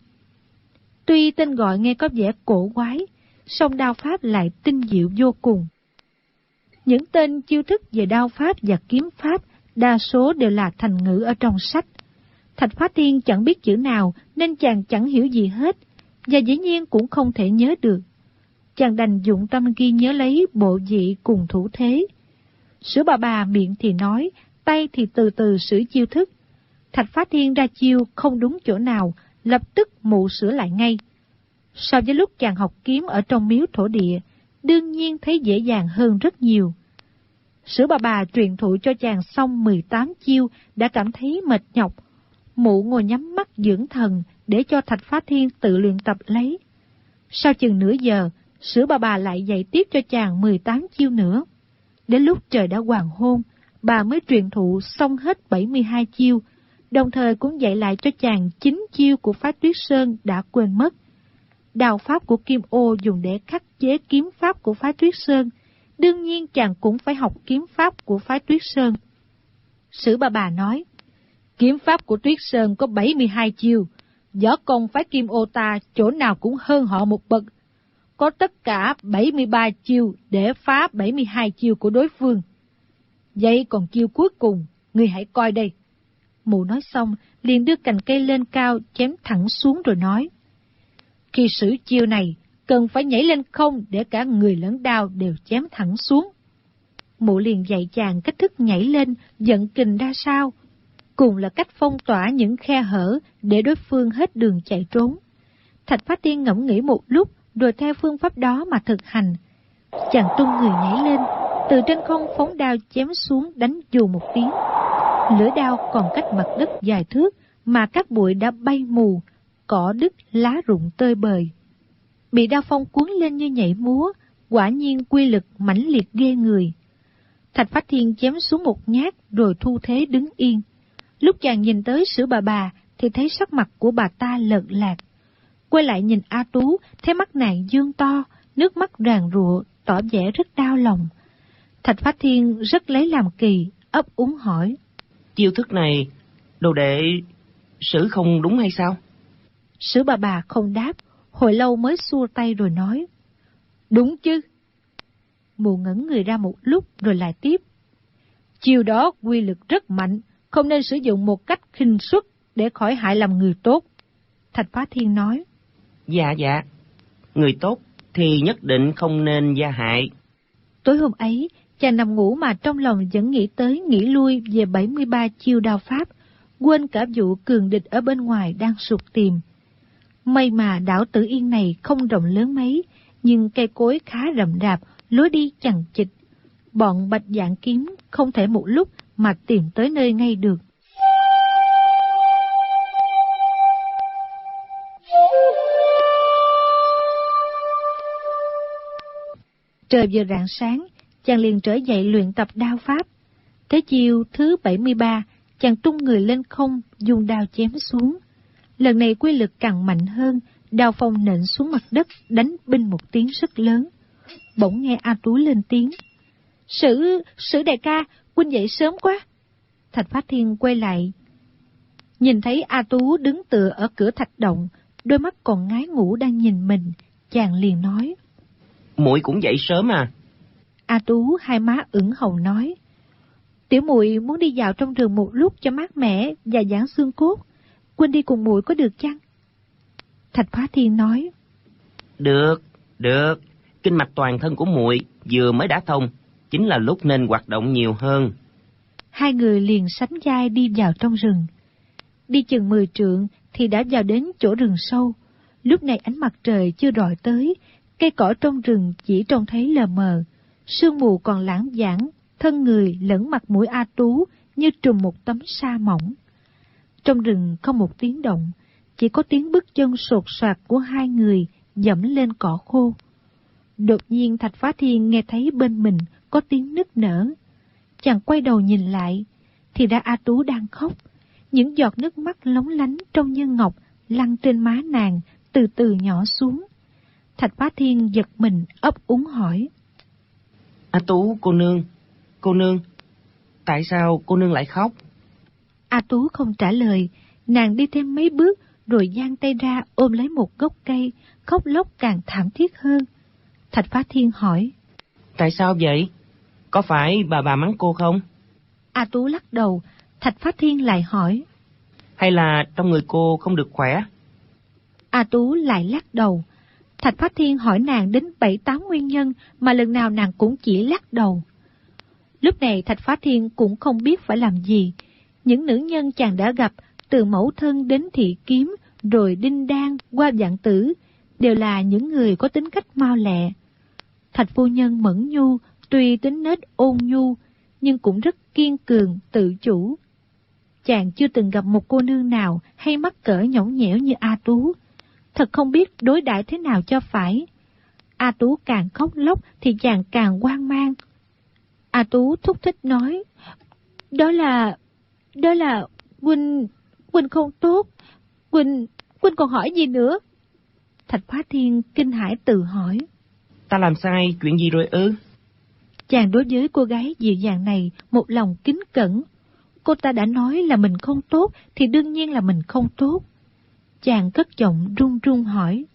Tuy tên gọi nghe có vẻ cổ quái, song đao pháp lại tinh diệu vô cùng. Những tên chiêu thức về đao pháp và kiếm pháp đa số đều là thành ngữ ở trong sách. Thạch Phá Thiên chẳng biết chữ nào nên chàng chẳng hiểu gì hết, và dĩ nhiên cũng không thể nhớ được. Chàng đành dụng tâm ghi nhớ lấy bộ vị cùng thủ thế. Sử bà miệng thì nói, tay thì từ từ sửa chiêu thức. Thạch Phá Thiên ra chiêu không đúng chỗ nào, lập tức mụ sửa lại ngay. So với lúc chàng học kiếm ở trong miếu thổ địa, đương nhiên thấy dễ dàng hơn rất nhiều. Sử bà truyền thụ cho chàng xong 18 chiêu đã cảm thấy mệt nhọc. Mụ ngồi nhắm mắt dưỡng thần để cho Thạch Phá Thiên tự luyện tập lấy. Sau chừng nửa giờ, Sử bà lại dạy tiếp cho chàng 18 chiêu nữa. Đến lúc trời đã hoàng hôn, bà mới truyền thụ xong hết 72 chiêu, đồng thời cũng dạy lại cho chàng 9 chiêu của phái Tuyết Sơn đã quên mất. Đao pháp của Kim Ô dùng để khắc chế kiếm pháp của phái Tuyết Sơn, đương nhiên chàng cũng phải học kiếm pháp của phái Tuyết Sơn. Sử bà nói, kiếm pháp của Tuyết Sơn có 72 chiêu, võ công phái Kim Ô ta chỗ nào cũng hơn họ một bậc. Có tất cả 73 chiêu để phá 72 chiêu của đối phương. Vậy còn chiêu cuối cùng, ngươi hãy coi đây. Mụ nói xong, liền đưa cành cây lên cao, chém thẳng xuống rồi nói, khi sử chiêu này, cần phải nhảy lên không để cả người lẫn đao đều chém thẳng xuống. Mụ liền dạy chàng cách thức nhảy lên, vận kình ra sao, cùng là cách phong tỏa những khe hở để đối phương hết đường chạy trốn. Thạch Phá Thiên ngẫm nghĩ một lúc, rồi theo phương pháp đó mà thực hành. Chàng tung người nhảy lên, từ trên không phóng đao chém xuống đánh dù một tiếng. Lưỡi đao còn cách mặt đất vài thước mà các bụi đã bay mù, cỏ đứt lá rụng tơi bời. Bị đao phong cuốn lên như nhảy múa, quả nhiên quy lực mãnh liệt ghê người. Thạch Phá Thiên chém xuống một nhát rồi thu thế đứng yên. Lúc chàng nhìn tới Sử bà thì thấy sắc mặt của bà ta lợt lạc. Quay lại nhìn A Tú, thấy mắt nàng dương to, nước mắt ràn rụa, tỏ vẻ rất đau lòng. Thạch Phá Thiên rất lấy làm kỳ, ấp úng hỏi, chiêu thức này, đồ đệ Sử không đúng hay sao? Sử bà không đáp, hồi lâu mới xua tay rồi nói, đúng chứ. Mụ ngẩn người ra một lúc rồi lại tiếp, chiêu đó quy lực rất mạnh, không nên sử dụng một cách khinh suất để khỏi hại làm người tốt. Thạch Phá Thiên nói, Dạ, người tốt thì nhất định không nên gia hại. Tối hôm ấy, chàng nằm ngủ mà trong lòng vẫn nghĩ tới nghĩ lui về 73 chiêu đao pháp, quên cả vụ cường địch ở bên ngoài đang sụt tìm. May mà đảo Tử Yên này không rộng lớn mấy, nhưng cây cối khá rậm rạp, lối đi chằng chịt. Bọn Bạch Dạng Kiếm không thể một lúc mà tìm tới nơi ngay được. Trời vừa rạng sáng, chàng liền trở dậy luyện tập đao pháp. Thế chiêu thứ 73, chàng tung người lên không, dùng đao chém xuống. Lần này quy lực càng mạnh hơn, đao phong nện xuống mặt đất, đánh binh một tiếng rất lớn. Bỗng nghe A Tú lên tiếng, Sử đại ca, huynh dậy sớm quá. Thạch Phá Thiên quay lại, nhìn thấy A Tú đứng tựa ở cửa thạch động, đôi mắt còn ngái ngủ đang nhìn mình, chàng liền nói, muội cũng dậy sớm à? A Tú hai má ửng hồng nói, tiểu muội muốn đi dạo trong rừng một lúc cho mát mẻ và giãn xương cốt. Huynh đi cùng muội có được chăng? Thạch Phá Thiên nói. Được. Kinh mạch toàn thân của muội vừa mới đã thông, chính là lúc nên hoạt động nhiều hơn. Hai người liền sánh vai đi vào trong rừng. Đi chừng 10 trượng thì đã vào đến chỗ rừng sâu. Lúc này ánh mặt trời chưa rọi tới, cây cỏ trong rừng chỉ trông thấy lờ mờ. Sương mù còn lãng vảng, thân người lẫn mặt mũi A Tú như trùm một tấm sa mỏng. Trong rừng không một tiếng động, chỉ có tiếng bước chân sột soạt của hai người dẫm lên cỏ khô. Đột nhiên Thạch Phá Thiên nghe thấy bên mình có tiếng nức nở. Chàng quay đầu nhìn lại, thì ra A Tú đang khóc. Những giọt nước mắt lóng lánh trong như ngọc lăn trên má nàng, từ từ nhỏ xuống. Thạch Phá Thiên giật mình ấp úng hỏi. A Tú cô nương, tại sao cô nương lại khóc? A Tú không trả lời, nàng đi thêm mấy bước rồi giang tay ra ôm lấy một gốc cây, khóc lóc càng thảm thiết hơn. Thạch Phá Thiên hỏi. Tại sao vậy? Có phải bà mắng cô không? A Tú lắc đầu. Thạch Phá Thiên lại hỏi. Hay là trong người cô không được khỏe? A Tú lại lắc đầu. Thạch Phá Thiên hỏi nàng đến 7-8 nguyên nhân mà lần nào nàng cũng chỉ lắc đầu. Lúc này Thạch Phá Thiên cũng không biết phải làm gì. Những nữ nhân chàng đã gặp, từ mẫu thân đến thị kiếm, rồi đinh đan qua vạn tử, đều là những người có tính cách mau lẹ. Thạch phu nhân Mẫn Nhu tuy tính nết ôn nhu, nhưng cũng rất kiên cường, tự chủ. Chàng chưa từng gặp một cô nương nào hay mắc cỡ nhõng nhẽo như A Tú. Thật không biết đối đãi thế nào cho phải. A Tú càng khóc lóc thì chàng càng hoang mang. A Tú thúc thích nói. Đó là Huynh không tốt. Huynh còn hỏi gì nữa? Thạch Phá Thiên kinh hãi tự hỏi. Ta làm sai chuyện gì rồi ư? Chàng đối với cô gái dịu dàng này một lòng kính cẩn. Cô ta đã nói là mình không tốt thì đương nhiên là mình không tốt. Chàng cất giọng run run hỏi.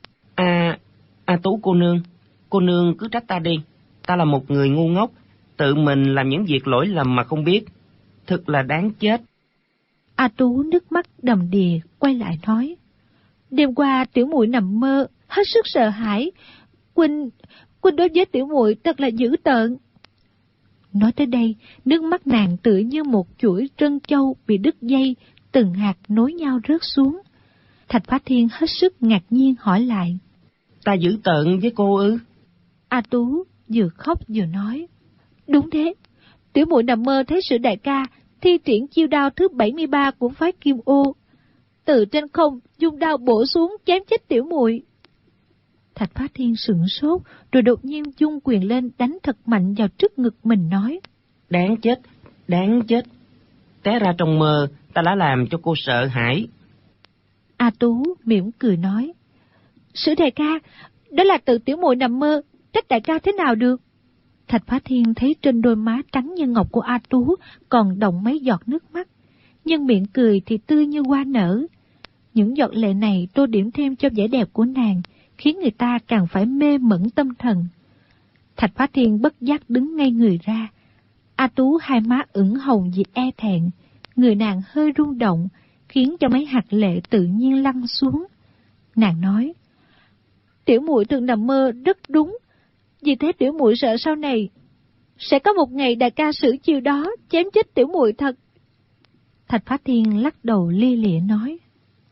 Tú cô nương cứ trách ta đi. Ta là một người ngu ngốc, tự mình làm những việc lỗi lầm mà không biết. Thật là đáng chết. A Tú nước mắt đầm đìa quay lại nói. Đêm qua tiểu muội nằm mơ, hết sức sợ hãi. Huynh đối với tiểu muội thật là dữ tợn. Nói tới đây, nước mắt nàng tựa như một chuỗi trân châu bị đứt dây, từng hạt nối nhau rớt xuống. Thạch Phá Thiên hết sức ngạc nhiên hỏi lại. Ta dữ tợn với cô ư? A Tú vừa khóc vừa nói. Đúng thế, tiểu muội nằm mơ thấy Sử đại ca thi triển chiêu đao thứ 73 của phái Kim Ô. Từ trên không dung đao bổ xuống chém chết tiểu muội. Thạch Phá Thiên sửng sốt, rồi đột nhiên dung quyền lên đánh thật mạnh vào trước ngực mình nói. Đáng chết. Té ra trong mơ, ta đã làm cho cô sợ hãi. A Tú mỉm cười nói. Sử đại ca, đó là tự tiểu muội nằm mơ, trách đại ca thế nào được? Thạch Phá Thiên thấy trên đôi má trắng như ngọc của A Tú còn đọng mấy giọt nước mắt, nhưng miệng cười thì tươi như hoa nở. Những giọt lệ này tô điểm thêm cho vẻ đẹp của nàng, khiến người ta càng phải mê mẩn tâm thần. Thạch Phá Thiên bất giác đứng ngay người ra. A Tú hai má ửng hồng vì e thẹn, người nàng hơi rung động, khiến cho mấy hạt lệ tự nhiên lăn xuống. Nàng nói, tiểu muội thường nằm mơ rất đúng, vì thế tiểu muội sợ sau này sẽ có một ngày đại ca sử chiêu đó chém chết tiểu muội thật. Thạch Phá Thiên lắc đầu lia lịa nói,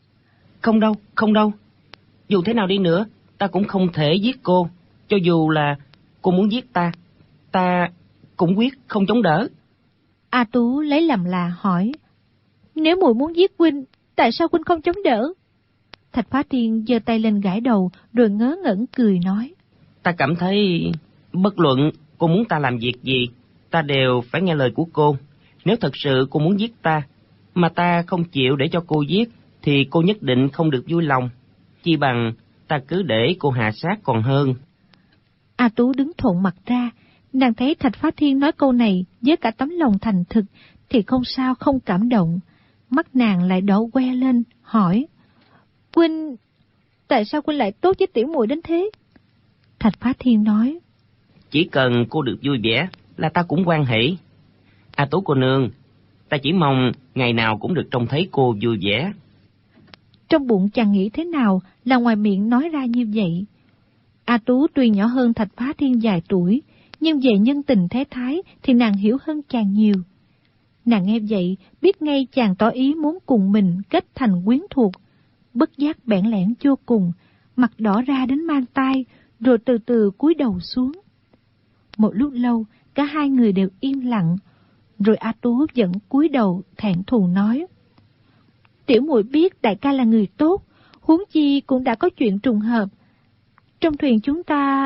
Không đâu. Dù thế nào đi nữa, ta cũng không thể giết cô. Cho dù là cô muốn giết ta cũng quyết không chống đỡ. A Tú lấy làm lạ hỏi, nếu muội muốn giết huynh, tại sao huynh không chống đỡ? Thạch Phá Thiên giơ tay lên gãi đầu, rồi ngớ ngẩn cười nói, Ta cảm thấy bất luận cô muốn ta làm việc gì, ta đều phải nghe lời của cô. Nếu thật sự cô muốn giết ta, mà ta không chịu để cho cô giết, thì cô nhất định không được vui lòng. Chi bằng ta cứ để cô hạ sát còn hơn. A Tú đứng thộn mặt ra, nàng thấy Thạch Phá Thiên nói câu này với cả tấm lòng thành thực, thì không sao không cảm động. Mắt nàng lại đỏ que lên, hỏi, huynh, tại sao huynh lại tốt với tiểu muội đến thế? Thạch Phá Thiên nói, chỉ cần cô được vui vẻ là ta cũng hoan hỷ. A Tú cô nương, ta chỉ mong ngày nào cũng được trông thấy cô vui vẻ. Trong bụng chàng nghĩ thế nào là ngoài miệng nói ra như vậy. A Tú tuy nhỏ hơn Thạch Phá Thiên vài tuổi, nhưng về nhân tình thế thái thì nàng hiểu hơn chàng nhiều. Nàng nghe vậy, biết ngay chàng tỏ ý muốn cùng mình kết thành quyến thuộc. Bất giác bẽn lẽn vô cùng, mặt đỏ ra đến mang tai, rồi từ từ cúi đầu xuống. Một lúc lâu, cả hai người đều im lặng, rồi A Tú vẫn cúi đầu thẹn thùng nói: Tiểu muội biết đại ca là người tốt, huống chi cũng đã có chuyện trùng hợp. Trong thuyền chúng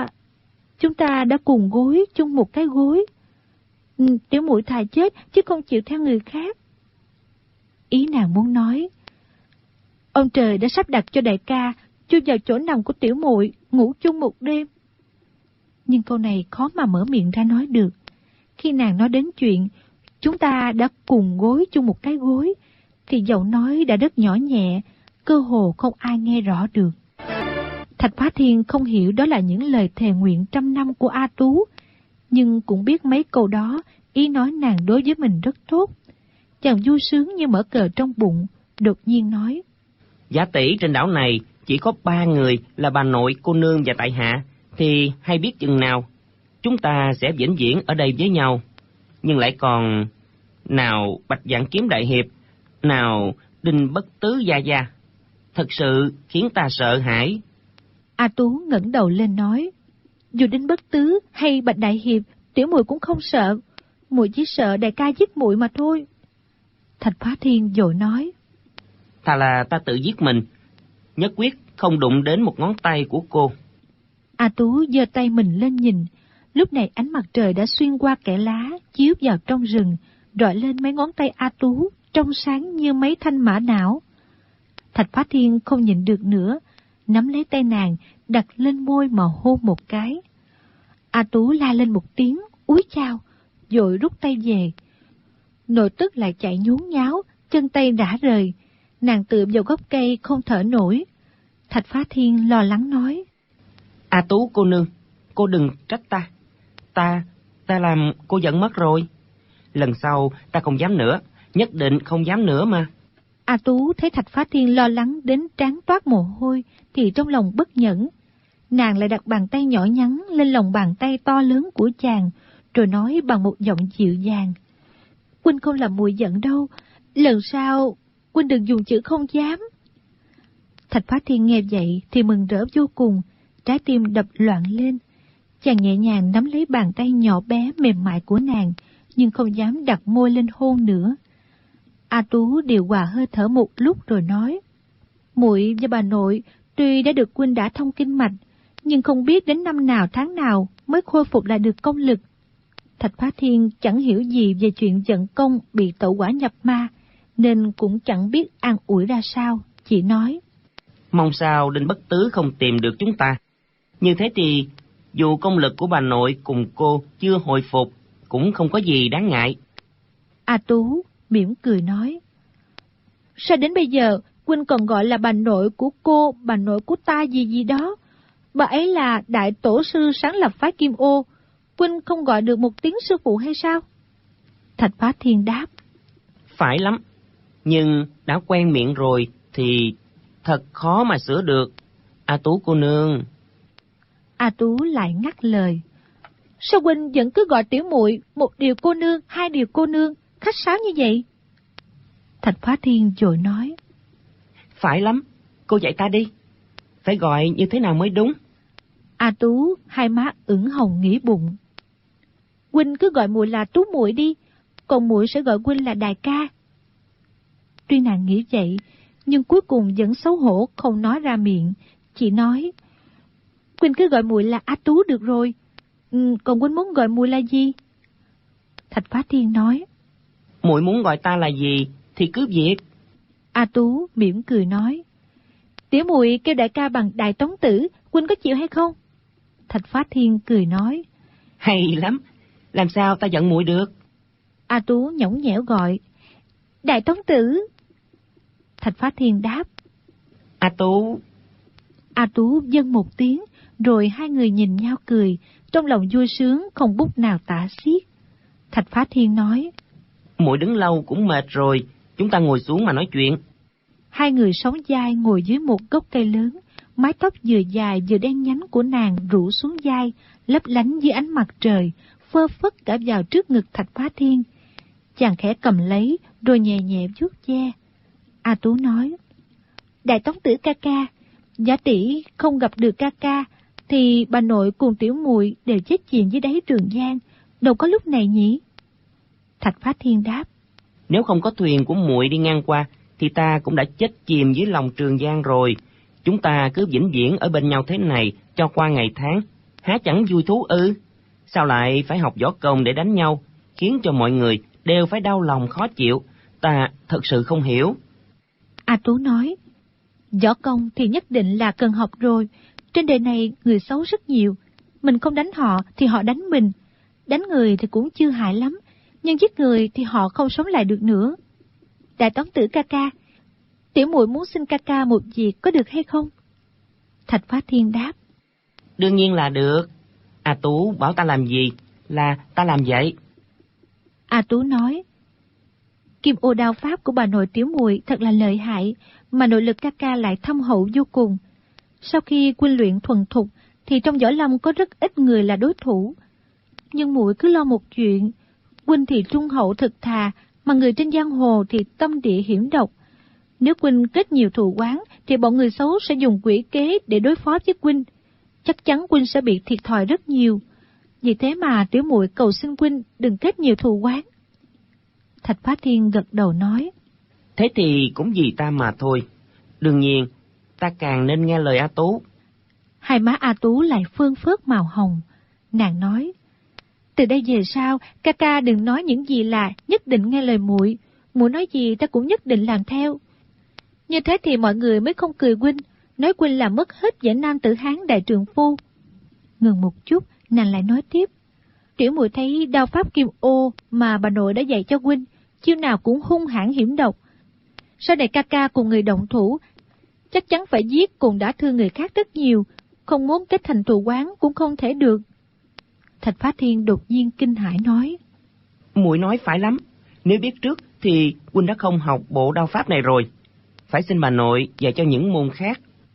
ta đã cùng gối chung một cái gối. Tiểu muội thà chết chứ không chịu theo người khác. Ý nàng muốn nói: ông trời đã sắp đặt cho đại ca chui vào chỗ nằm của tiểu muội, ngủ chung một đêm. Nhưng câu này khó mà mở miệng ra nói được. Khi nàng nói đến chuyện chúng ta đã cùng gối chung một cái gối, thì giọng nói đã rất nhỏ nhẹ, cơ hồ không ai nghe rõ được. Thạch Phá Thiên không hiểu đó là những lời thề nguyện 100 năm của A Tú, nhưng cũng biết mấy câu đó ý nói nàng đối với mình rất tốt. Chàng vui sướng như mở cờ trong bụng, đột nhiên nói: Giả tỷ trên đảo này chỉ có 3 người là bà nội, cô nương và tại hạ, thì hay biết chừng nào chúng ta sẽ vĩnh viễn ở đây với nhau. Nhưng lại còn nào Bạch Vạn Kiếm đại hiệp, nào Đinh Bất Tứ gia gia, thật sự khiến ta sợ hãi. A Tú ngẩng đầu lên nói: Dù Đinh Bất Tứ hay Bạch đại hiệp, tiểu muội cũng không sợ, muội chỉ sợ đại ca giết muội mà thôi. Thạch Phá Thiên vội nói: Thà là ta tự giết mình, nhất quyết không đụng đến một ngón tay của cô. A Tú giơ tay mình lên nhìn. Lúc này ánh mặt trời đã xuyên qua kẽ lá, chiếu vào trong rừng, rọi lên mấy ngón tay A Tú, trong sáng như mấy thanh mã não. Thạch Phá Thiên không nhịn được nữa, nắm lấy tay nàng, đặt lên môi mà hôn một cái. A Tú la lên một tiếng, úi chao, vội rút tay về. Nội tức lại chạy nhốn nháo, chân tay rã rời, nàng tựa vào gốc cây không thở nổi. Thạch Phá Thiên lo lắng nói: A Tú cô nương, cô đừng trách ta. Ta làm cô giận mất rồi. Lần sau ta không dám nữa, nhất định không dám nữa mà. A Tú thấy Thạch Phá Thiên lo lắng đến trán toát mồ hôi thì trong lòng bất nhẫn. Nàng lại đặt bàn tay nhỏ nhắn lên lòng bàn tay to lớn của chàng, rồi nói bằng một giọng dịu dàng: Huynh không làm muội giận đâu, lần sau huynh đừng dùng chữ không dám. Thạch Phá Thiên nghe vậy thì mừng rỡ vô cùng, trái tim đập loạn lên. Chàng nhẹ nhàng nắm lấy bàn tay nhỏ bé mềm mại của nàng, nhưng không dám đặt môi lên hôn nữa. A Tú điều hòa hơi thở một lúc rồi nói: Muội và bà nội tuy đã được huynh đã thông kinh mạch, nhưng không biết đến năm nào tháng nào mới khôi phục lại được công lực. Thạch Phá Thiên chẳng hiểu gì về chuyện giận công bị tẩu hỏa nhập ma, nên cũng chẳng biết an ủi ra sao, chỉ nói: Mong sao Đinh Bất Tứ không tìm được chúng ta. Như thế thì dù công lực của bà nội cùng cô chưa hồi phục, cũng không có gì đáng ngại. A Tú mỉm cười nói: Sao đến bây giờ huynh còn gọi là bà nội của cô, bà nội của ta gì đó? Bà ấy là đại tổ sư sáng lập phái Kim Ô, huynh không gọi được một tiếng sư phụ hay sao? Thạch Phá Thiên đáp: Phải lắm, nhưng đã quen miệng rồi thì thật khó mà sửa được. A Tú cô nương. A Tú lại ngắt lời: Sao huynh vẫn cứ gọi tiểu muội một điều cô nương, hai điều cô nương, khách sáo như vậy? Thạch Phá Thiên vội nói: Phải lắm, cô dạy ta đi, phải gọi như thế nào mới đúng? A Tú hai má ửng hồng nghĩ bụng: Huynh cứ gọi muội là Tú muội đi, còn muội sẽ gọi huynh là đại ca. Tuy nàng nghĩ vậy, nhưng cuối cùng vẫn xấu hổ không nói ra miệng, chỉ nói: Huynh cứ gọi muội là A Tú được rồi, còn huynh muốn gọi muội là gì? Thạch Phá Thiên nói: Muội muốn gọi ta là gì thì cứ việc. A Tú mỉm cười nói: Tiểu muội kêu đại ca bằng Đại Tống Tử, huynh có chịu hay không? Thạch Phá Thiên cười nói: Hay lắm, làm sao ta giận muội được? A Tú nhõng nhẽo gọi: Đại Tống Tử. Thạch Phá Thiên đáp: A Tú. A Tú vâng một tiếng, rồi hai người nhìn nhau cười, trong lòng vui sướng không bút nào tả xiết. Thạch Phá Thiên nói: Muội đứng lâu cũng mệt rồi, chúng ta ngồi xuống mà nói chuyện. Hai người sóng vai ngồi dưới một gốc cây lớn, mái tóc vừa dài vừa đen nhánh của nàng rủ xuống vai, lấp lánh dưới ánh mặt trời, phơ phất cả vào trước ngực Thạch Phá Thiên. Chàng khẽ cầm lấy, rồi nhẹ nhẹ vuốt ve. A Tú nói, Đại Tống Tử ca ca, giả tỷ không gặp được ca ca, thì bà nội cùng tiểu muội đều chết chìm dưới đáy Trường Giang, đâu có lúc này nhỉ? Thạch Phá Thiên đáp, nếu không có thuyền của muội đi ngang qua, thì ta cũng đã chết chìm dưới lòng Trường Giang rồi. Chúng ta cứ vĩnh viễn ở bên nhau thế này cho qua ngày tháng, há chẳng vui thú ư? Sao lại phải học võ công để đánh nhau, khiến cho mọi người đều phải đau lòng khó chịu? Ta thật sự không hiểu. A Tú nói, võ công thì nhất định là cần học rồi. Trên đời này người xấu rất nhiều. Mình không đánh họ thì họ đánh mình. Đánh người thì cũng chưa hại lắm, nhưng giết người thì họ không sống lại được nữa. Đại Tống Tử ca ca, tiểu muội muốn xin ca ca một việc có được hay không? Thạch Phá Thiên đáp, đương nhiên là được. A Tú bảo ta làm gì là ta làm vậy. A Tú nói, kim ô đao pháp của bà nội tiểu muội thật là lợi hại, mà nội lực ca ca lại thâm hậu vô cùng. Sau khi huynh luyện thuần thục thì trong võ lâm có rất ít người là đối thủ. Nhưng muội cứ lo một chuyện, huynh thì trung hậu thực thà, mà người trên giang hồ thì tâm địa hiểm độc. Nếu huynh kết nhiều thù oán thì bọn người xấu sẽ dùng quỷ kế để đối phó với huynh. Chắc chắn huynh sẽ bị thiệt thòi rất nhiều. Vì thế mà tiểu muội cầu xin huynh đừng kết nhiều thù oán. Thạch Phá Thiên gật đầu nói, thế thì cũng vì ta mà thôi. Đương nhiên, ta càng nên nghe lời A Tú. Hai má A Tú lại phơn phớt màu hồng. Nàng nói, từ đây về sau, ca ca đừng nói những gì là nhất định nghe lời muội. Muội nói gì ta cũng nhất định làm theo. Như thế thì mọi người mới không cười huynh, nói huynh là mất hết vẻ nam tử Hán đại trượng phu. Ngừng một chút, nàng lại nói tiếp, tiểu muội thấy đao pháp kim ô mà bà nội đã dạy cho huynh, chiêu nào cũng hung hãn hiểm độc. Sau này ca ca cùng người động thủ, chắc chắn phải giết cùng đã thương người khác rất nhiều, không muốn kết thành thù oán cũng không thể được. Thạch Phá Thiên đột nhiên kinh hãi nói, muội nói phải lắm. Nếu biết trước thì huynh đã không học bộ đao pháp này rồi. Phải xin bà nội dạy cho những môn khác.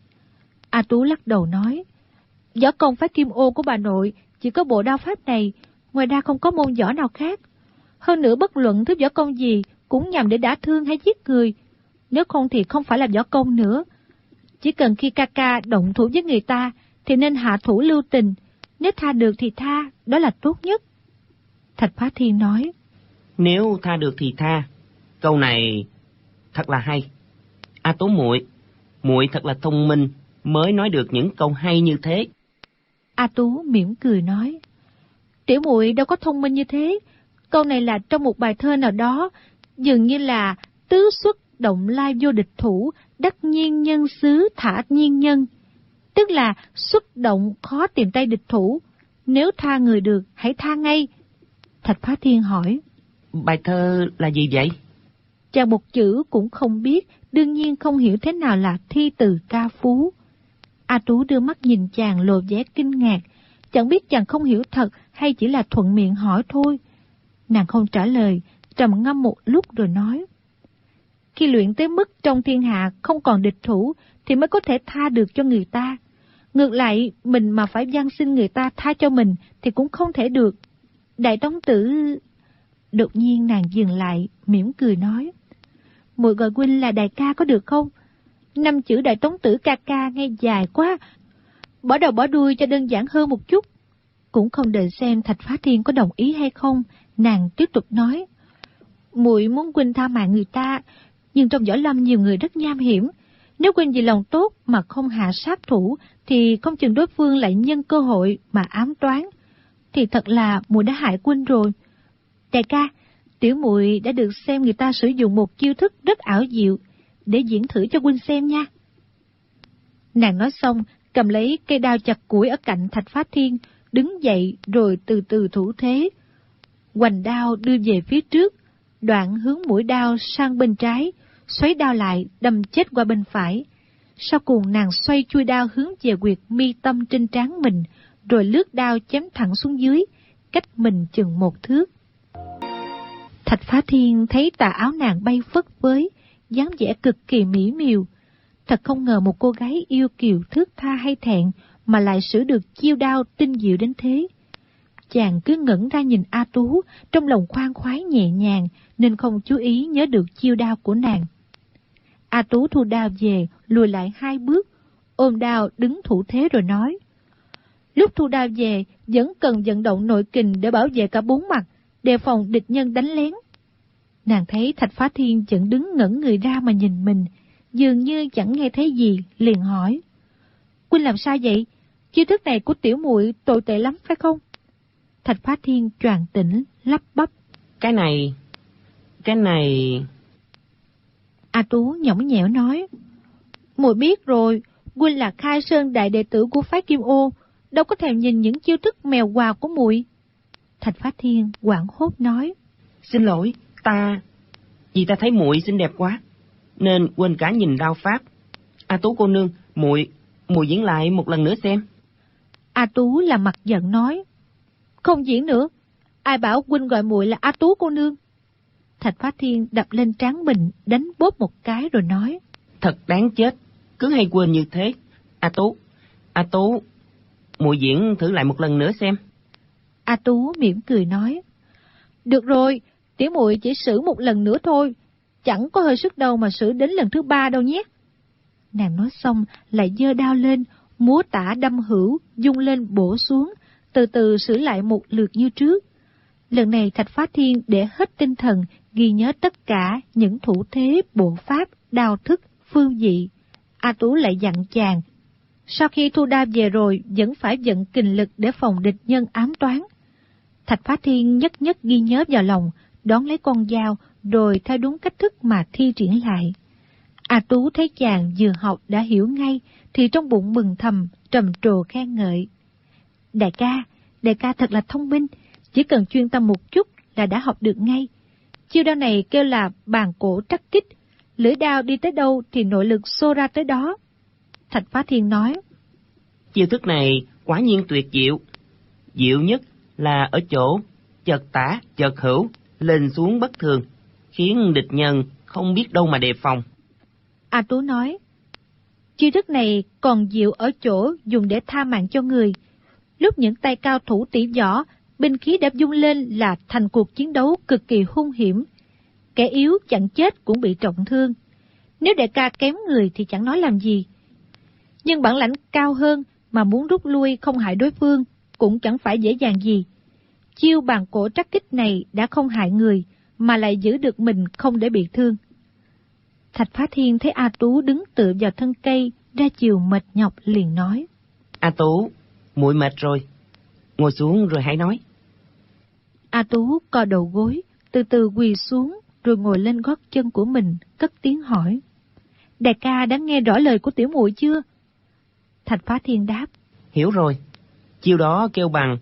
A Tú lắc đầu nói, võ công phái kim ô của bà nội chỉ có bộ đao pháp này, ngoài ra không có môn võ nào khác. Hơn nữa bất luận thứ võ công gì cũng nhằm để đả thương hay giết người. Nếu không thì không phải là võ công nữa. Chỉ cần khi ca ca động thủ với người ta thì nên hạ thủ lưu tình. Nếu tha được thì tha, đó là tốt nhất. Thạch Phá Thiên nói, nếu tha được thì tha. Câu này thật là hay. A Tú muội, muội thật là thông minh mới nói được những câu hay như thế. A Tú mỉm cười nói, tiểu muội đâu có thông minh như thế. Câu này là trong một bài thơ nào đó, dường như là tứ xuất động lai vô địch thủ, đắc nhiên nhân xứ thả nhiên nhân. Tức là xuất động khó tìm tay địch thủ, nếu tha người được hãy tha ngay. Thạch Phá Thiên hỏi, bài thơ là gì vậy? Chàng một chữ cũng không biết, đương nhiên không hiểu thế nào là thi từ ca phú. A Tú đưa mắt nhìn chàng lộ vẻ kinh ngạc, chẳng biết chàng không hiểu thật hay chỉ là thuận miệng hỏi thôi. Nàng không trả lời, trầm ngâm một lúc rồi nói, khi luyện tới mức trong thiên hạ không còn địch thủ thì mới có thể tha được cho người ta. Ngược lại, mình mà phải van xin người ta tha cho mình thì cũng không thể được. Đại Tống Tử... Đột nhiên nàng dừng lại, mỉm cười nói, muội gọi huynh là đại ca có được không? 5 chữ Đại Tống Tử ca ca nghe dài quá, bỏ đầu bỏ đuôi cho đơn giản hơn một chút. Cũng không đợi xem Thạch Phá Thiên có đồng ý hay không, nàng tiếp tục nói, muội muốn huynh tha mạng người ta, nhưng trong võ lâm nhiều người rất nham hiểm. Nếu huynh vì lòng tốt mà không hạ sát thủ thì không chừng đối phương lại nhân cơ hội mà ám toán, thì thật là muội đã hại huynh rồi. Đại ca, tiểu muội đã được xem người ta sử dụng một chiêu thức rất ảo diệu, để diễn thử cho huynh xem nha. Nàng nói xong, cầm lấy cây đao chặt củi ở cạnh Thạch Phá Thiên, đứng dậy rồi từ từ thủ thế. Hoành đao đưa về phía trước, đoạn hướng mũi đao sang bên trái, xoáy đao lại đâm chết qua bên phải. Sau cùng nàng xoay chui đao hướng về huyệt mi tâm trên trán mình, rồi lướt đao chém thẳng xuống dưới, cách mình chừng 1 thước. Thạch Phá Thiên thấy tà áo nàng bay phất phới, dáng vẻ cực kỳ mỹ miều. Thật không ngờ một cô gái yêu kiều thước tha hay thẹn mà lại sử được chiêu đao tinh diệu đến thế. Chàng cứ ngẩn ra nhìn A Tú, trong lòng khoan khoái nhẹ nhàng, nên không chú ý nhớ được chiêu đao của nàng. A Tú thu đao về, lùi lại 2 bước, ôm đao đứng thủ thế rồi nói: lúc thu đao về, vẫn cần vận động nội kình để bảo vệ cả 4 mặt, đề phòng địch nhân đánh lén. Nàng thấy Thạch Phá Thiên vẫn đứng ngẩn người ra mà nhìn mình, dường như chẳng nghe thấy gì, liền hỏi: huynh làm sao vậy? Chiêu thức này của tiểu muội tồi tệ lắm phải không? Thạch Phá Thiên choàng tỉnh, lắp bắp: Cái này... A Tú nhõng nhẽo nói: muội biết rồi, huynh là Khai Sơn đại đệ tử của phái Kim Ô, đâu có thèm nhìn những chiêu thức mèo quào của muội. Thạch Phá Thiên hoảng hốt nói: Xin lỗi, vì ta thấy muội xinh đẹp quá, nên quên cả nhìn đao pháp. A Tú cô nương, muội diễn lại một lần nữa xem. A Tú là mặt giận nói: không diễn nữa, ai bảo huynh gọi muội là A Tú cô nương? Thạch Phá Thiên đập lên trán mình, đánh bóp một cái rồi nói: thật đáng chết, cứ hay quên như thế. A Tú, muội diễn thử lại một lần nữa xem. A Tú mỉm cười nói: được rồi, tiểu muội chỉ sử một lần nữa thôi, chẳng có hơi sức đâu mà sử đến lần thứ 3 đâu nhé. Nàng nói xong lại giơ đao lên, múa tả đâm hữu, dung lên bổ xuống, từ từ sử lại một lượt như trước. Lần này Thạch Phá Thiên để hết tinh thần, ghi nhớ tất cả những thủ thế, bộ pháp, đao thức, phương vị. A Tú lại dặn chàng: sau khi thu đao về rồi, vẫn phải vận kình lực để phòng địch nhân ám toán. Thạch Phá Thiên nhất nhất ghi nhớ vào lòng, đón lấy con dao, rồi theo đúng cách thức mà thi triển lại. A Tú thấy chàng vừa học đã hiểu ngay, thì trong bụng mừng thầm, trầm trồ khen ngợi: đại ca thật là thông minh, chỉ cần chuyên tâm một chút là đã học được ngay. Chiêu đao này kêu là bàn cổ trắc kích, lưỡi đao đi tới đâu thì nội lực xô ra tới đó. Thạch Phá Thiên nói: chiêu thức này quả nhiên tuyệt diệu. Diệu nhất là ở chỗ chợt tả chợt hữu, lên xuống bất thường, khiến địch nhân không biết đâu mà đề phòng. A Tú nói: chiêu thức này còn diệu ở chỗ dùng để tha mạng cho người. Lúc những tay cao thủ tỷ võ, binh khí đã vung lên là thành cuộc chiến đấu cực kỳ hung hiểm. Kẻ yếu chẳng chết cũng bị trọng thương. Nếu đại ca kém người thì chẳng nói làm gì. Nhưng bản lãnh cao hơn mà muốn rút lui không hại đối phương cũng chẳng phải dễ dàng gì. Chiêu bàn cổ trắc kích này đã không hại người mà lại giữ được mình không để bị thương. Thạch Phá Thiên thấy A Tú đứng tựa vào thân cây, ra chiều mệt nhọc liền nói: A Tú, muội mệt rồi, ngồi xuống rồi hãy nói. A Tú co đầu gối, từ từ quỳ xuống rồi ngồi lên gót chân của mình, cất tiếng hỏi: đại ca đã nghe rõ lời của tiểu muội chưa? Thạch Phá Thiên đáp: hiểu rồi. Chiêu đó kêu bằng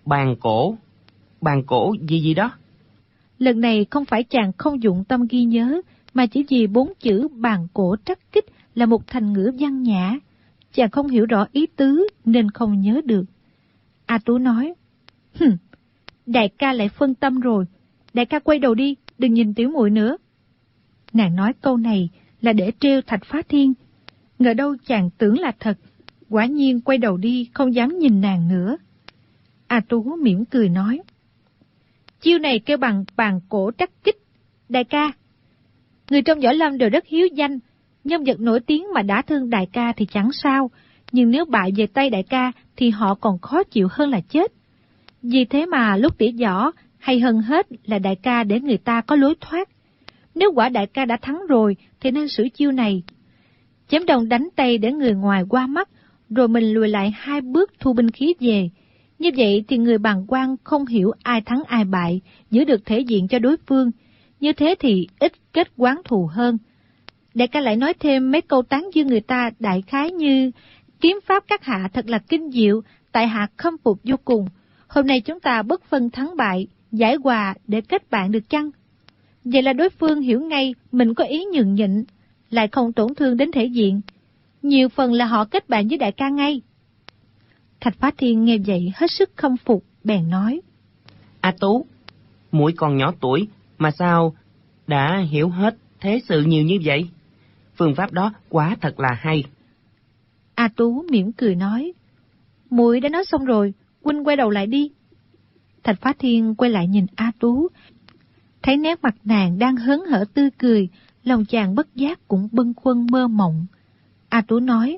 bàn cổ gì đó. Lần này không phải chàng không dụng tâm ghi nhớ, mà chỉ vì 4 chữ bàn cổ trắc kích là một thành ngữ văn nhã, chàng không hiểu rõ ý tứ nên không nhớ được. A Tú nói: đại ca lại phân tâm rồi, đại ca quay đầu đi, đừng nhìn tiểu muội nữa. Nàng nói câu này là để trêu Thạch Phá Thiên, ngờ đâu chàng tưởng là thật, quả nhiên quay đầu đi không dám nhìn nàng nữa. A Tú mỉm cười nói: chiêu này kêu bằng bàn cổ trắc kích. Đại ca, người trong võ lâm đều rất hiếu danh, nhân vật nổi tiếng mà đã thương đại ca thì chẳng sao, nhưng nếu bại về tay đại ca thì họ còn khó chịu hơn là chết. Vì thế mà lúc tỉ võ, hay hơn hết là đại ca để người ta có lối thoát. Nếu quả đại ca đã thắng rồi thì nên sử chiêu này. Chém đồng đánh tay để người ngoài qua mắt, rồi mình lùi lại 2 bước thu binh khí về. Như vậy thì người bàng quan không hiểu ai thắng ai bại, giữ được thể diện cho đối phương. Như thế thì ít kết oán thù hơn. Đại ca lại nói thêm mấy câu tán dương người ta đại khái như: kiếm pháp các hạ thật là kinh diệu, tại hạ khâm phục vô cùng. Hôm nay chúng ta bất phân thắng bại, giải hòa để kết bạn được chăng? Vậy là đối phương hiểu ngay mình có ý nhường nhịn, lại không tổn thương đến thể diện. Nhiều phần là họ kết bạn với đại ca ngay. Thạch Phá Thiên nghe vậy hết sức khâm phục, bèn nói: A Tú, muội còn nhỏ tuổi mà sao đã hiểu hết thế sự nhiều như vậy. Phương pháp đó quả thật là hay. A Tú mỉm cười nói, muội đã nói xong rồi, huynh quay đầu lại đi. Thạch Phá Thiên quay lại nhìn A Tú, thấy nét mặt nàng đang hớn hở tươi cười, lòng chàng bất giác cũng bâng khuâng mơ mộng. A Tú nói,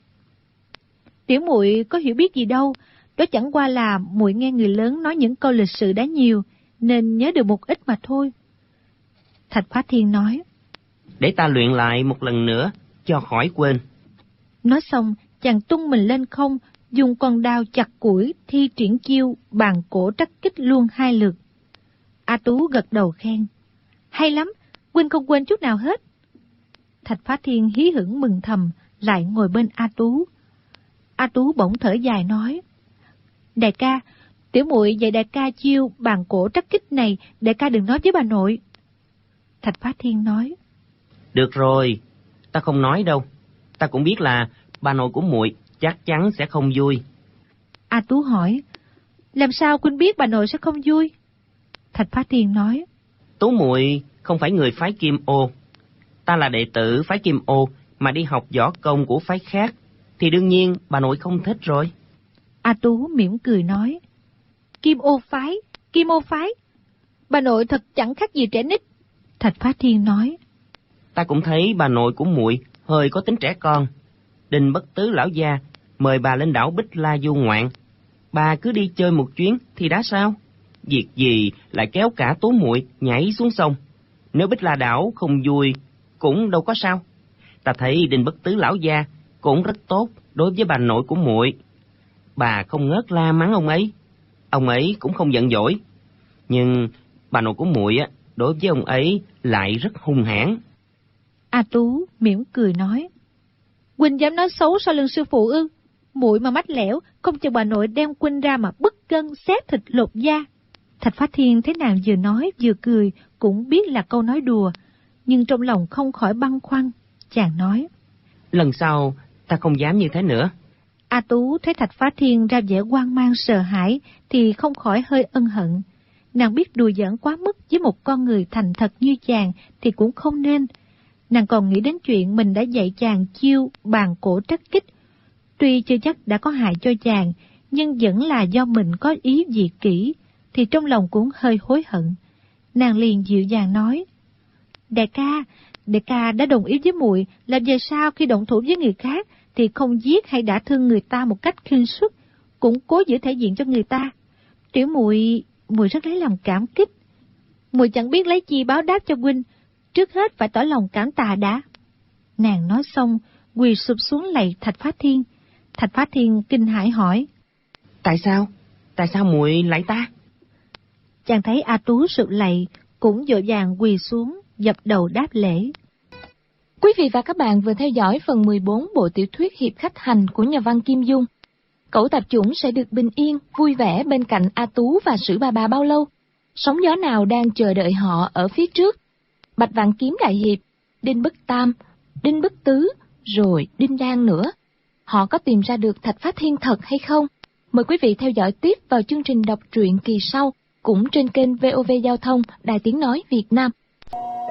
tiểu muội có hiểu biết gì đâu, đó chẳng qua là muội nghe người lớn nói những câu lịch sự đã nhiều, nên nhớ được một ít mà thôi. Thạch Phá Thiên nói, để ta luyện lại một lần nữa, cho khỏi quên. Nói xong, chàng tung mình lên không, dùng con đao chặt củi, thi triển chiêu, bàn cổ trắc kích luôn 2 lượt. A Tú gật đầu khen, hay lắm, huynh không quên chút nào hết. Thạch Phá Thiên hí hửng mừng thầm, lại ngồi bên A Tú. A Tú bỗng thở dài nói, đại ca, tiểu muội dạy đại ca chiêu bàn cổ trắc kích này, đại ca đừng nói với bà nội. Thạch Phá Thiên nói, được rồi, ta không nói đâu. Ta cũng biết là bà nội của muội chắc chắn sẽ không vui. A Tú hỏi, làm sao huynh biết bà nội sẽ không vui? Thạch Phá Thiên nói, Tú muội không phải người phái Kim Ô. Ta là đệ tử phái Kim Ô mà đi học võ công của phái khác, thì đương nhiên bà nội không thích rồi. A Tú mỉm cười nói, Kim Ô phái, Kim Ô phái, bà nội thật chẳng khác gì trẻ nít. Thạch Phá Thiên nói, Ta cũng thấy bà nội của muội hơi có tính trẻ con. Đinh Bất Tứ lão gia mời bà lên đảo Bích La du ngoạn, bà cứ đi chơi một chuyến thì đã sao? Việc gì lại kéo cả Tú muội nhảy xuống sông? Nếu Bích La đảo không vui cũng đâu có sao. Ta thấy Đinh Bất Tứ lão gia cũng rất tốt đối với bà nội của muội. Bà không ngớt la mắng ông ấy cũng không giận dỗi. Nhưng bà nội của muội á, đối với ông ấy lại rất hung hãn. A Tú mỉm cười nói, huynh dám nói xấu sau lưng sư phụ ư? Muội mà mách lẻo, không chừng bà nội đem huynh ra mà bứt gân xé thịt lột da. Thạch Phá Thiên thấy nàng vừa nói vừa cười, cũng biết là câu nói đùa, nhưng trong lòng không khỏi băn khoăn. Chàng nói, lần sau ta không dám như thế nữa. A Tú thấy Thạch Phá Thiên ra vẻ hoang mang sợ hãi thì không khỏi hơi ân hận. Nàng biết đùa giỡn quá mức với một con người thành thật như chàng thì cũng không nên. Nàng còn nghĩ đến chuyện mình đã dạy chàng chiêu bàn cổ trắc kích. Tuy chưa chắc đã có hại cho chàng, nhưng vẫn là do mình có ý dị kỹ, thì trong lòng cũng hơi hối hận. Nàng liền dịu dàng nói, đại ca đã đồng ý với muội là về sau khi động thủ với người khác thì không giết hay đả thương người ta một cách khinh suất, cũng cố giữ thể diện cho người ta. Tiểu muội rất lấy lòng cảm kích. Muội chẳng biết lấy chi báo đáp cho huynh, trước hết phải tỏ lòng cảm tạ đã. Nàng nói xong, quỳ sụp xuống lạy Thạch Phá Thiên. Thạch Phá Thiên kinh hãi hỏi, Tại sao muội lạy ta? Chàng thấy A Tú sụp lạy, cũng vội vàng quỳ xuống, dập đầu đáp lễ. Quý vị và các bạn vừa theo dõi phần 14 bộ tiểu thuyết Hiệp Khách Hành của nhà văn Kim Dung. Cẩu Tạp Chủng sẽ được bình yên, vui vẻ bên cạnh A Tú và Sử Bà Bà bao lâu? Sóng gió nào đang chờ đợi họ ở phía trước? Bạch Vạn Kiếm đại hiệp, Đinh Bất Tam, Đinh Bất Tứ, rồi Đinh Đan nữa. Họ có tìm ra được Thạch Phá Thiên thật hay không? Mời quý vị theo dõi tiếp vào chương trình đọc truyện kỳ sau, cũng trên kênh VOV Giao thông, Đài Tiếng Nói Việt Nam.